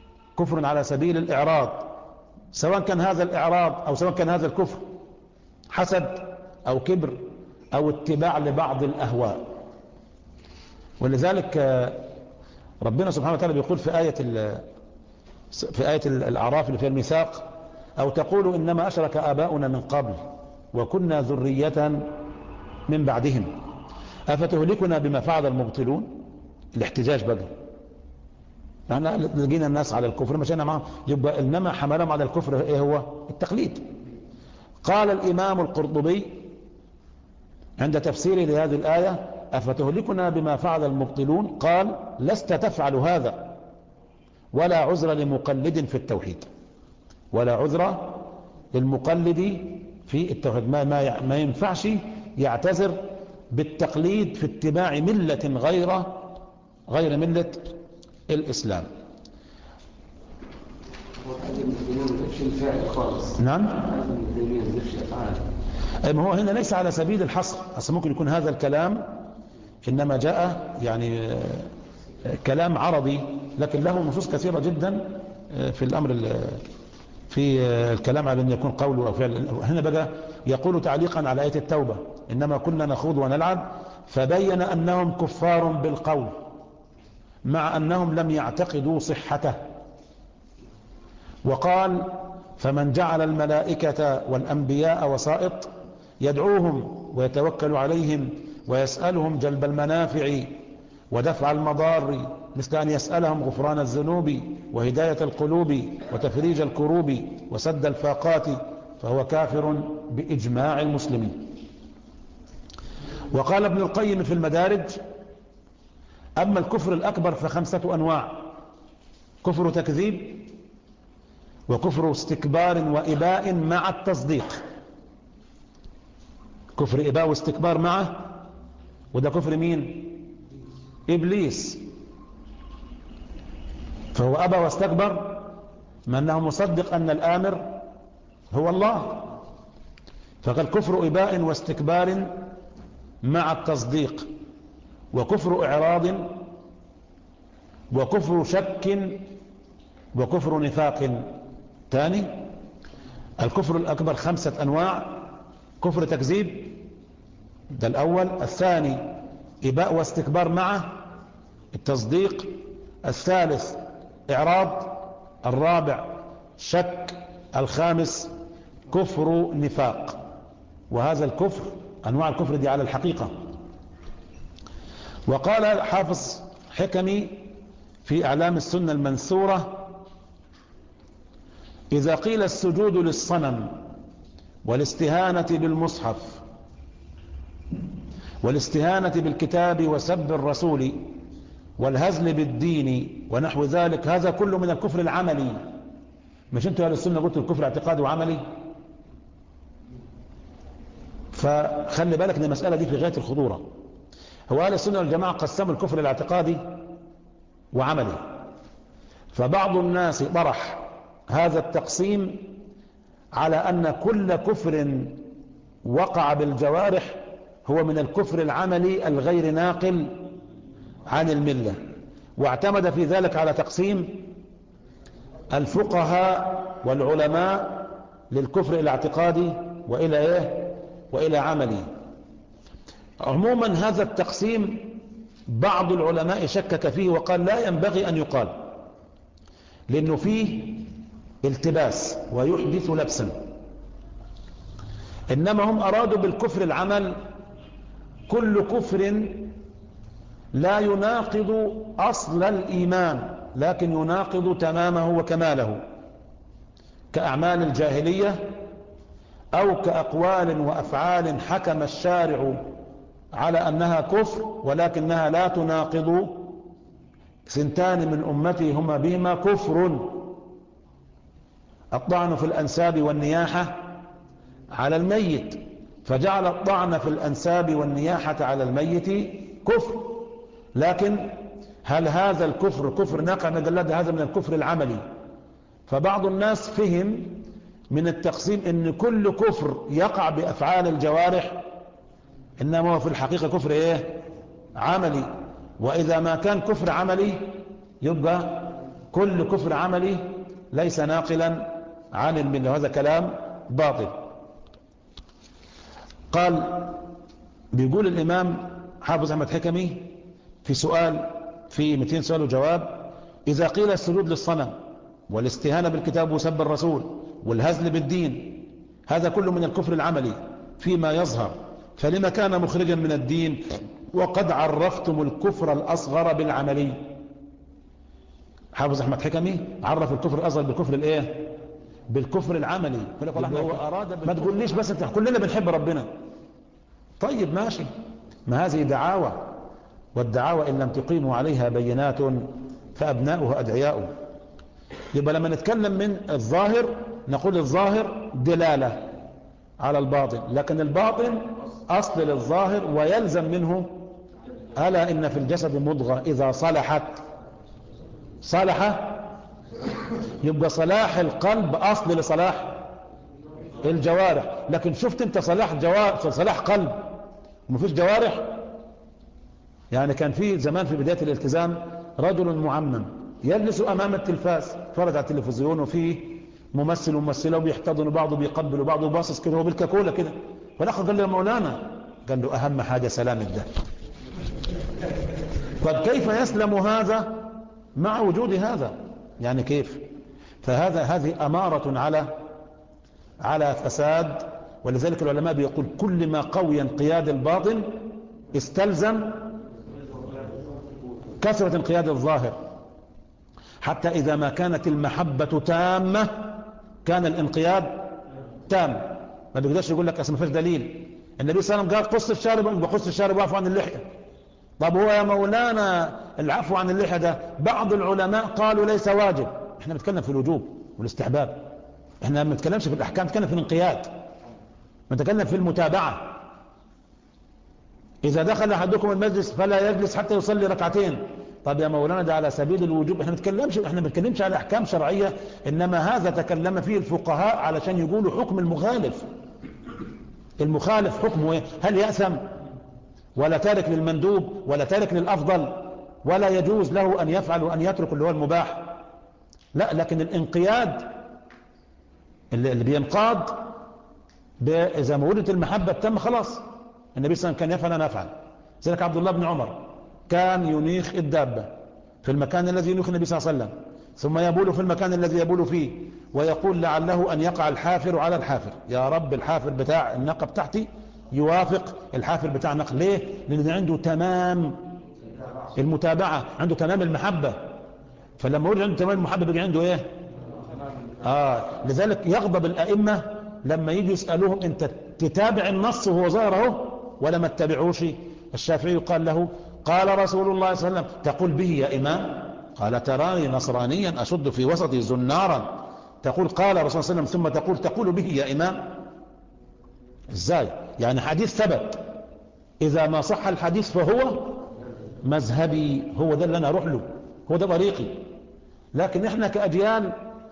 كفر على سبيل الإعراض، سواء كان هذا الإعراض أو سواء كان هذا الكفر حسد أو كبر أو اتباع لبعض الأهواء. ولذلك ربنا سبحانه وتعالى بيقول في آية في آية الأعراف اللي فيها الميثاق: أو تقولوا إنما أشرك آباؤنا من قبل وكنا ذرية من بعدهم أفتهلكنا بما فعل المبطلون. الاحتجاج بقى، يعني لقينا الناس على الكفر مشينا معهم، يبقى إنما حملهم على الكفر إيه هو؟ التقليد. قال الإمام القرطبي عند تفسيره لهذه الآية: أفتهلكنا بما فعل المبطلون، قال: لست تفعل هذا ولا عذر لمقلد في التوحيد، ولا عذر للمقلد في التوحيد. ما, ما, ما ينفعش يعتذر بالتقليد في اتباع ملة غير غير ملة الإسلام. نعم. ما هو هنا ليس على سبيل الحصر، أصلا ممكن يكون هذا الكلام إنما جاء يعني كلام عربي، لكن له نصوص كثيرة جدا في الأمر في الكلام على أن يكون قول أو فعل. هنا بقى يقول تعليقا على آية التوبة: إنما كنا نخوض ونلعب، فبين أنهم كفار بالقول مع أنهم لم يعتقدوا صحته. وقال: فمن جعل الملائكة والأنبياء وسائط يدعوهم ويتوكل عليهم ويسألهم جلب المنافع ودفع المضار، مثل أن يسألهم غفران الذنوب وهداية القلوب وتفريج الكروب وسد الفاقات، فهو كافر بإجماع المسلمين. وقال ابن القيم في المدارج: أما الكفر الأكبر فخمسة أنواع: كفر تكذيب، وكفر استكبار وإباء مع التصديق. كفر إباء واستكبار معه، وده كفر مين؟ إبليس، فهو أبى واستكبر ما أنه مصدق أن الآمر هو الله، فقال كفر إباء واستكبار مع التصديق، وكفر إعراض، وكفر شك، وكفر نفاق. ثاني، الكفر الأكبر خمسة أنواع: كفر تكذيب، ده الأول. الثاني إباء واستكبار معه التصديق. الثالث إعراض. الرابع شك. الخامس كفر نفاق. وهذا الكفر، أنواع الكفر دي على الحقيقة. وقال حافظ حكمي في أعلام السنة المنثورة: إذا قيل السجود للصنم والاستهانة بالمصحف والاستهانة بالكتاب وسب الرسول والهزل بالدين ونحو ذلك، هذا كله من الكفر العملي. مش انتوا يا السنة قلتوا الكفر اعتقادي وعملي؟ فخلي بالك ان المسألة دي في غاية الخطورة. هو أهل السنة والجماعة قسموا الكفر الاعتقادي وعملي، فبعض الناس طرح هذا التقسيم على أن كل كفر وقع بالجوارح هو من الكفر العملي الغير ناقل عن الملة، واعتمد في ذلك على تقسيم الفقهاء والعلماء للكفر الاعتقادي وإلى إيه؟ وإلى عملي. عموما هذا التقسيم بعض العلماء شكك فيه وقال لا ينبغي أن يقال، لأنه فيه التباس ويحدث لبسا. إنما هم أرادوا بالكفر العمل كل كفر لا يناقض أصل الإيمان لكن يناقض تمامه وكماله، كأعمال الجاهلية أو كأقوال وأفعال حكم الشارع على أنها كفر ولكنها لا تناقض سنتان من أمتي هما بهما كفر: الطعن في الأنساب والنياحة على الميت، فجعل الطعن في الأنساب والنياحة على الميت كفر. لكن هل هذا الكفر كفر ناقع من الجلاد؟ هذا من الكفر العملي. فبعض الناس فهم من التقسيم ان كل كفر يقع بأفعال الجوارح إنما هو في الحقيقة كفر ايه؟ عملي. وإذا ما كان كفر عملي يبقى كل كفر عملي ليس ناقلا عن الملة، وهذا كلام باطل. قال بيقول الإمام حافظ أحمد حكمي في سؤال في مئتين سؤال وجواب: إذا قيل السجود للصنم والاستهانة بالكتاب وسب الرسول والهزل بالدين هذا كله من الكفر العملي فيما يظهر، فلما كان مخرجا من الدين وقد عرفتم الكفر الأصغر بالعملي؟ حافظ أحمد حكمي عرف الكفر الأصغر بالكفر الإيه؟ بالكفر العملي. هو أراد ما تقوليش بس انت كلنا بنحب ربنا. طيب ماشي، ما هذه دعاوى، والدعاوى إن لم تقيموا عليها بينات فأبناؤها أدعياء. يبقى لما نتكلم من الظاهر نقول الظاهر دلالة على الباطن، لكن الباطن أصل للظاهر ويلزم منه: ألا إن في الجسد مضغة إذا صلحت صلح. يبقى صلاح القلب أصل لصلاح الجوارح. لكن شفت انت صلاح جوارح صلاح قلب ومفيش جوارح؟ يعني كان في زمان في بداية الالتزام رجل معمم يجلس أمام التلفاز يتفرج على التلفزيون وفيه ممثل وممثلة وبيحتضنوا بعض وبيقبلوا بعض وباصص كده وبالكاكولا كده. فالأخ قال له: يا مولانا، قال له: أهم حاجة سلام الدم. طب كيف يسلم هذا مع وجود هذا؟ يعني كيف؟ فهذا هذه أمارة على على فساد. ولذلك العلماء بيقول كل ما قوي انقياد الباطن استلزم كثرة انقياد الظاهر، حتى إذا ما كانت المحبة تامة كان الانقياد تام. ما بيقدرش يقول لك أصل ما فيش دليل. النبي صلى الله عليه وسلم قال: قص الشارب بقص الشارب واعفو عن اللحية. طب هو يا مولانا العفو عن اللحية ده بعض العلماء قالوا ليس واجب. احنا بنتكلم في الوجوب والاستحباب، احنا ما بنتكلمش في الأحكام، بنتكلم في الانقياد، بنتكلم في المتابعة. إذا دخل أحدكم المجلس فلا يجلس حتى يصلي ركعتين. طب يا مولانا ده على سبيل الوجوب، احنا بنتكلمش احنا بنتكلمش على أحكام شرعية، إنما هذا تكلم فيه الفقهاء علشان يقولوا حكم المخالف. المخالف حكمه ايه؟ هل يأثم ولا تارك للمندوب ولا تارك للأفضل ولا يجوز له أن يفعل وأن يترك اللي هو المباح؟ لا، لكن الانقياد اللي, اللي بينقاد إذا ما وجدت المحبة تم خلاص. النبي صلى الله عليه وسلم كان يفعل أنا أفعل. ذلك عبد الله بن عمر كان ينيخ الدابة في المكان الذي ينيخ النبي صلى الله عليه وسلم، ثم يبول في المكان الذي يبول فيه، ويقول لعله أن يقع الحافر على الحافر. يا رب الحافر بتاع النقب تحتي يوافق الحافر بتاع النقب. ليه؟ لأن عنده تمام المتابعة، عنده تمام المحبة. فلما يقول عنده تمام المحبة بيجي عنده ايه؟ آه لذلك يغضب الأئمة لما يجي يسألوهم: انت تتابع النص وهو ظاهر اهو ولا ما تتابعوش؟ الشافعي قال له: قال رسول الله صلى الله عليه وسلم تقول به يا إمام؟ قال: تراني نصرانيا أشد في وسطي زنارا تقول قال رسول الله صلى الله عليه وسلم ثم تقول تقول به يا إمام؟ ازاي؟ يعني حديث ثبت، إذا ما صح الحديث فهو مذهبي، هو ده اللي أنا أروح له، هو ده طريقي. لكن احنا كأجيال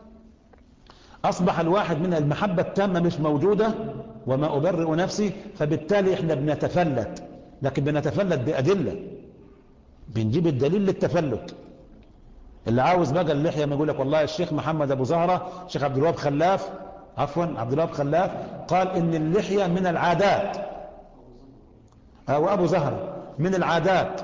أصبح الواحد من المحبة التامة مش موجودة، وما أبرئ نفسي، فبالتالي احنا بنتفلت، لكن بنتفلت بأدلة، بنجيب الدليل للتفلت. اللي عاوز بقى اللحية ما يقول لك والله الشيخ محمد أبو زهرة الشيخ عبد الوهاب خلاف عفوا عبد الوهاب خلاف قال إن اللحية من العادات، أو أبو زهرة من العادات.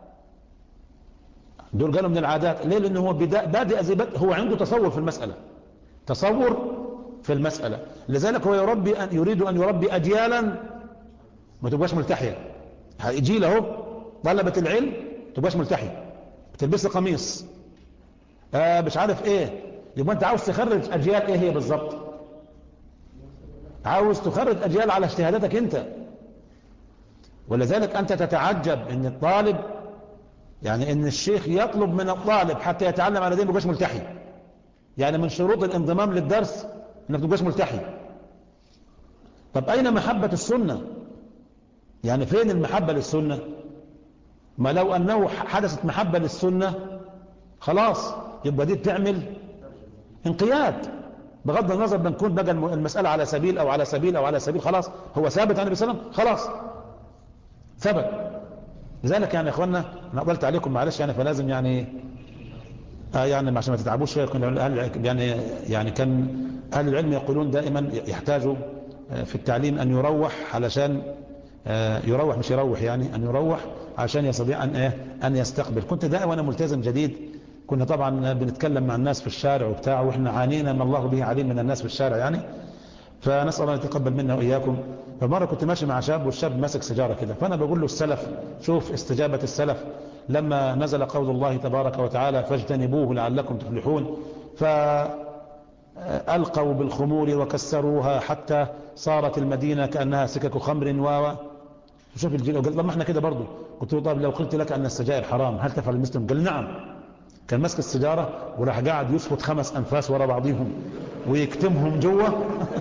دول قالوا من العادات ليه؟ لأنه هو بادئ زي هو عنده تصور في المسألة، تصور في المسألة. لذلك هو يربي أن يريد أن يربي أجيالا ما تبقاش ملتحية. جيل اهو طلبة العلم تبقاش ملتحية، بتلبس قميص آه مش عارف ايه. يبقى انت عاوز تخرج أجيال ايه هي بالظبط؟ عاوز تخرج أجيال على اجتهاداتك انت. ولذلك انت تتعجب ان الطالب، يعني ان الشيخ يطلب من الطالب حتى يتعلم على دين ما يبقاش ملتحي. يعني من شروط الانضمام للدرس انك ما تبقاش ملتحي. طب اين محبة السنة؟ يعني فين المحبة للسنة؟ ما لو انه حدثت محبة للسنة خلاص يبقى دي تعمل انقياد، بغض النظر بنكون بقى المسألة على سبيل او على سبيل او على سبيل، خلاص هو ثابت عن النبي صلى الله عليه وسلم، خلاص ثبت. لذلك يعني يا اخوانا انا قلت عليكم معلش يعني، فلازم يعني آه يعني عشان ما تتعبوش شويه. يعني يعني يعني كان اهل العلم يقولون دائما يحتاجوا في التعليم أن يروح علشان يروح مش يروح يعني أن يروح عشان يستطيع أن إيه أن يستقبل. كنت ده وأنا ملتزم جديد كنا طبعا بنتكلم مع الناس في الشارع وبتاع، وإحنا عانينا ما الله به عليم من الناس في الشارع يعني، فنسأل الله يتقبل منا وإياكم. فمرة كنت ماشي مع شاب والشاب ماسك سيجارة كده، فأنا بقول له السلف، شوف استجابة السلف لما نزل قول الله تبارك وتعالى فاجتنبوه لعلكم تفلحون، فألقوا بالخمور وكسروها حتى صارت المدينة كأنها سكك خمر و شوف الجيل. وقال ما احنا كده برضه. قلت له طيب لو قلت لك أن السجائر حرام هل تفعل المسلم؟ قال نعم. كان ماسك السيجارة وراح قاعد يسفط خمس أنفاس ورا بعضهم ويكتمهم جوه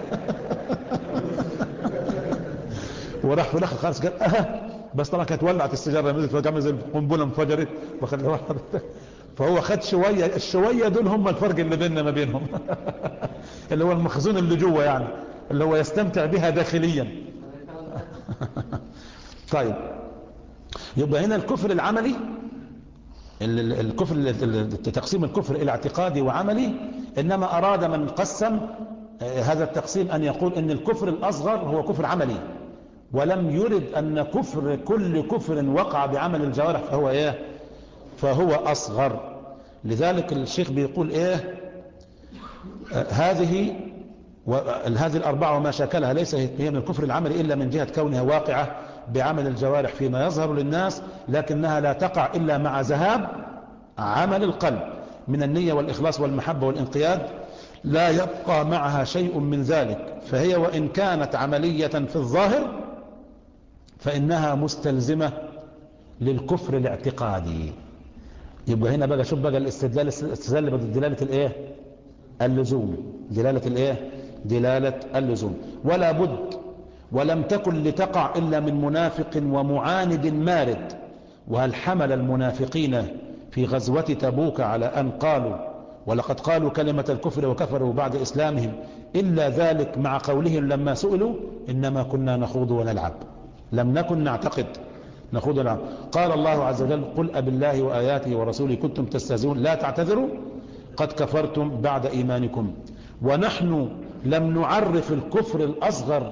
وراح في الاخر خالص قال اه بس طبعا كانت ولعت السيجاره نزلت فجاه زي القنبله انفجرت وخد. فهو خد شويه، الشويه دول هم الفرق اللي بيننا ما بينهم اللي هو المخزون اللي جوه يعني اللي هو يستمتع بها داخليا. طيب يبقى هنا الكفر العملي، الكفر تقسيم الكفر الى اعتقادي وعملي، انما اراد من قسم هذا التقسيم ان يقول ان الكفر الاصغر هو كفر عملي، ولم يرد أن كفر كل كفر وقع بعمل الجوارح فهو إيه فهو أصغر. لذلك الشيخ بيقول إيه آه هذه هذه الأربعة وما شاكلها ليس هي من الكفر العملي إلا من جهة كونها واقعة بعمل الجوارح فيما يظهر للناس، لكنها لا تقع إلا مع ذهاب عمل القلب من النية والإخلاص والمحبة والانقياد، لا يبقى معها شيء من ذلك، فهي وإن كانت عملية في الظاهر فإنها مستلزمة للكفر الاعتقادي. يبقى هنا بقى شوف بقى الاستدلال الاستدلال بدلالة الايه اللزوم، دلالة الايه دلالة اللزوم. ولا بد ولم تكن لتقع إلا من منافق ومعاند مارد. وهل حمل المنافقين في غزوة تبوك على أن قالوا ولقد قالوا كلمة الكفر وكفروا بعد إسلامهم إلا ذلك مع قولهم لما سئلوا إنما كنا نخوض ونلعب، لم نكن نعتقد نخوض ونلعب. قال الله عز وجل قل أبالله وآياته ورسوله كنتم تستهزئون لا تعتذروا قد كفرتم بعد إيمانكم. ونحن لم نعرف الكفر الأصغر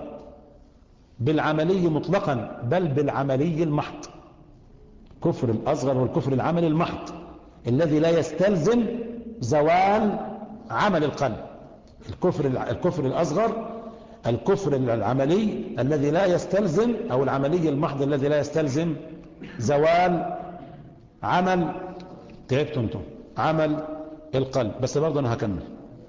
بالعملي مطلقا بل بالعملي المحض. كفر الأصغر والكفر العملي المحض الذي لا يستلزم زوال عمل القلب. الكفر الكفر الأصغر الكفر العملي الذي لا يستلزم أو العملي المحض الذي لا يستلزم زوال عمل تعبت انتم عمل القلب. بس برضه أنا هكمل.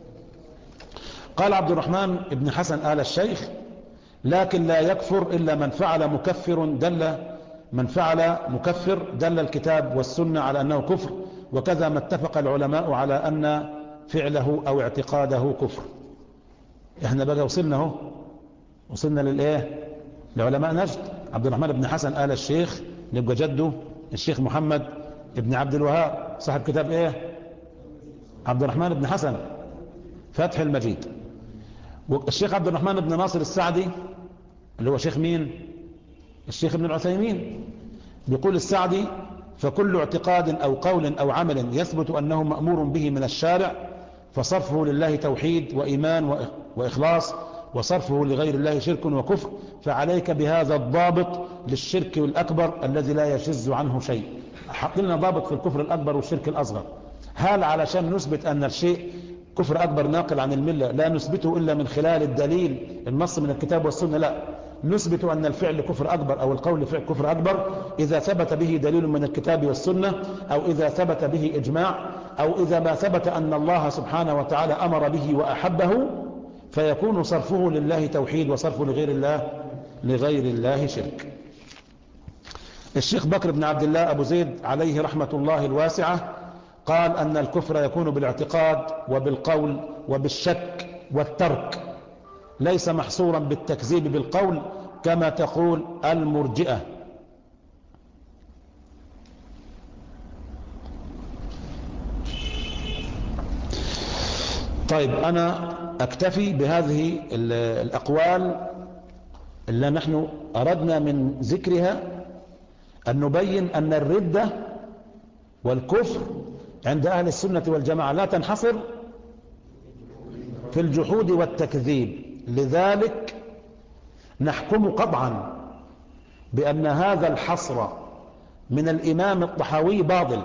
قال عبد الرحمن بن حسن آل الشيخ لكن لا يكفر إلا من فعل مكفر دل من فعل مكفر دل الكتاب والسنة على أنه كفر، وكذا ما اتفق العلماء على أن فعله أو اعتقاده كفر. احنا بقى وصلنا اهو وصلنا للايه لعلماء نجد. عبد الرحمن بن حسن آل الشيخ نبقى جده الشيخ محمد بن عبد الوهاب صاحب كتاب ايه عبد الرحمن بن حسن فتح المجيد. والشيخ عبد الرحمن بن ناصر السعدي اللي هو شيخ مين الشيخ ابن العثيمين بيقول السعدي فكل اعتقاد أو قول أو عمل يثبت أنه مأمور به من الشارع فصرفه لله توحيد وإيمان وإخلاص، وصرفه لغير الله شرك وكفر، فعليك بهذا الضابط للشرك الأكبر الذي لا يشز عنه شيء. حط لنا ضابط في الكفر الأكبر والشرك الأصغر. هل علشان نثبت أن الشيء كفر أكبر ناقل عن الملة لا نثبته إلا من خلال الدليل النص من الكتاب والسنة؟ لا، نثبت أن الفعل كفر أكبر أو القول فعل كفر أكبر إذا ثبت به دليل من الكتاب والسنة، أو إذا ثبت به إجماع، أو إذا ما ثبت أن الله سبحانه وتعالى أمر به وأحبه، فيكون صرفه لله توحيد وصرفه لغير الله لغير الله شرك. الشيخ بكر بن عبد الله أبو زيد عليه رحمة الله الواسعة قال أن الكفر يكون بالاعتقاد وبالقول وبالشك والترك، ليس محصورا بالتكذيب بالقول كما تقول المرجئة. طيب أنا أكتفي بهذه الأقوال اللي نحن أردنا من ذكرها أن نبين أن الردة والكفر عند أهل السنة والجماعة لا تنحصر في الجحود والتكذيب. لذلك نحكم قطعا بأن هذا الحصر من الإمام الطحاوي باطل.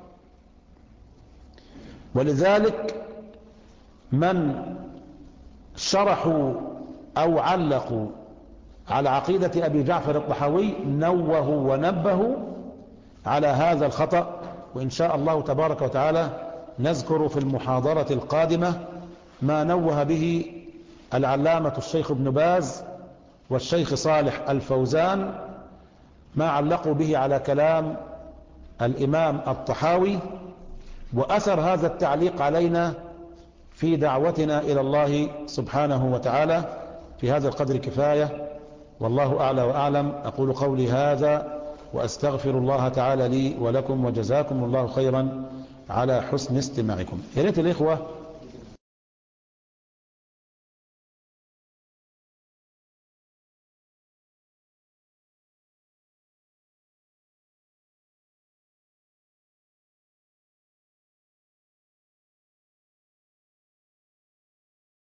ولذلك من شرحوا أو علقوا على عقيدة أبي جعفر الطحاوي نوهوا ونبهوا على هذا الخطأ، وإن شاء الله تبارك وتعالى نذكر في المحاضرة القادمة ما نوه به العلامة الشيخ ابن باز والشيخ صالح الفوزان، ما علقوا به على كلام الإمام الطحاوي، وأثر هذا التعليق علينا في دعوتنا إلى الله سبحانه وتعالى. في هذا القدر كفاية، والله أعلى وأعلم. أقول قولي هذا وأستغفر الله تعالى لي ولكم، وجزاكم الله خيرا على حسن استماعكم. يا ريت الإخوة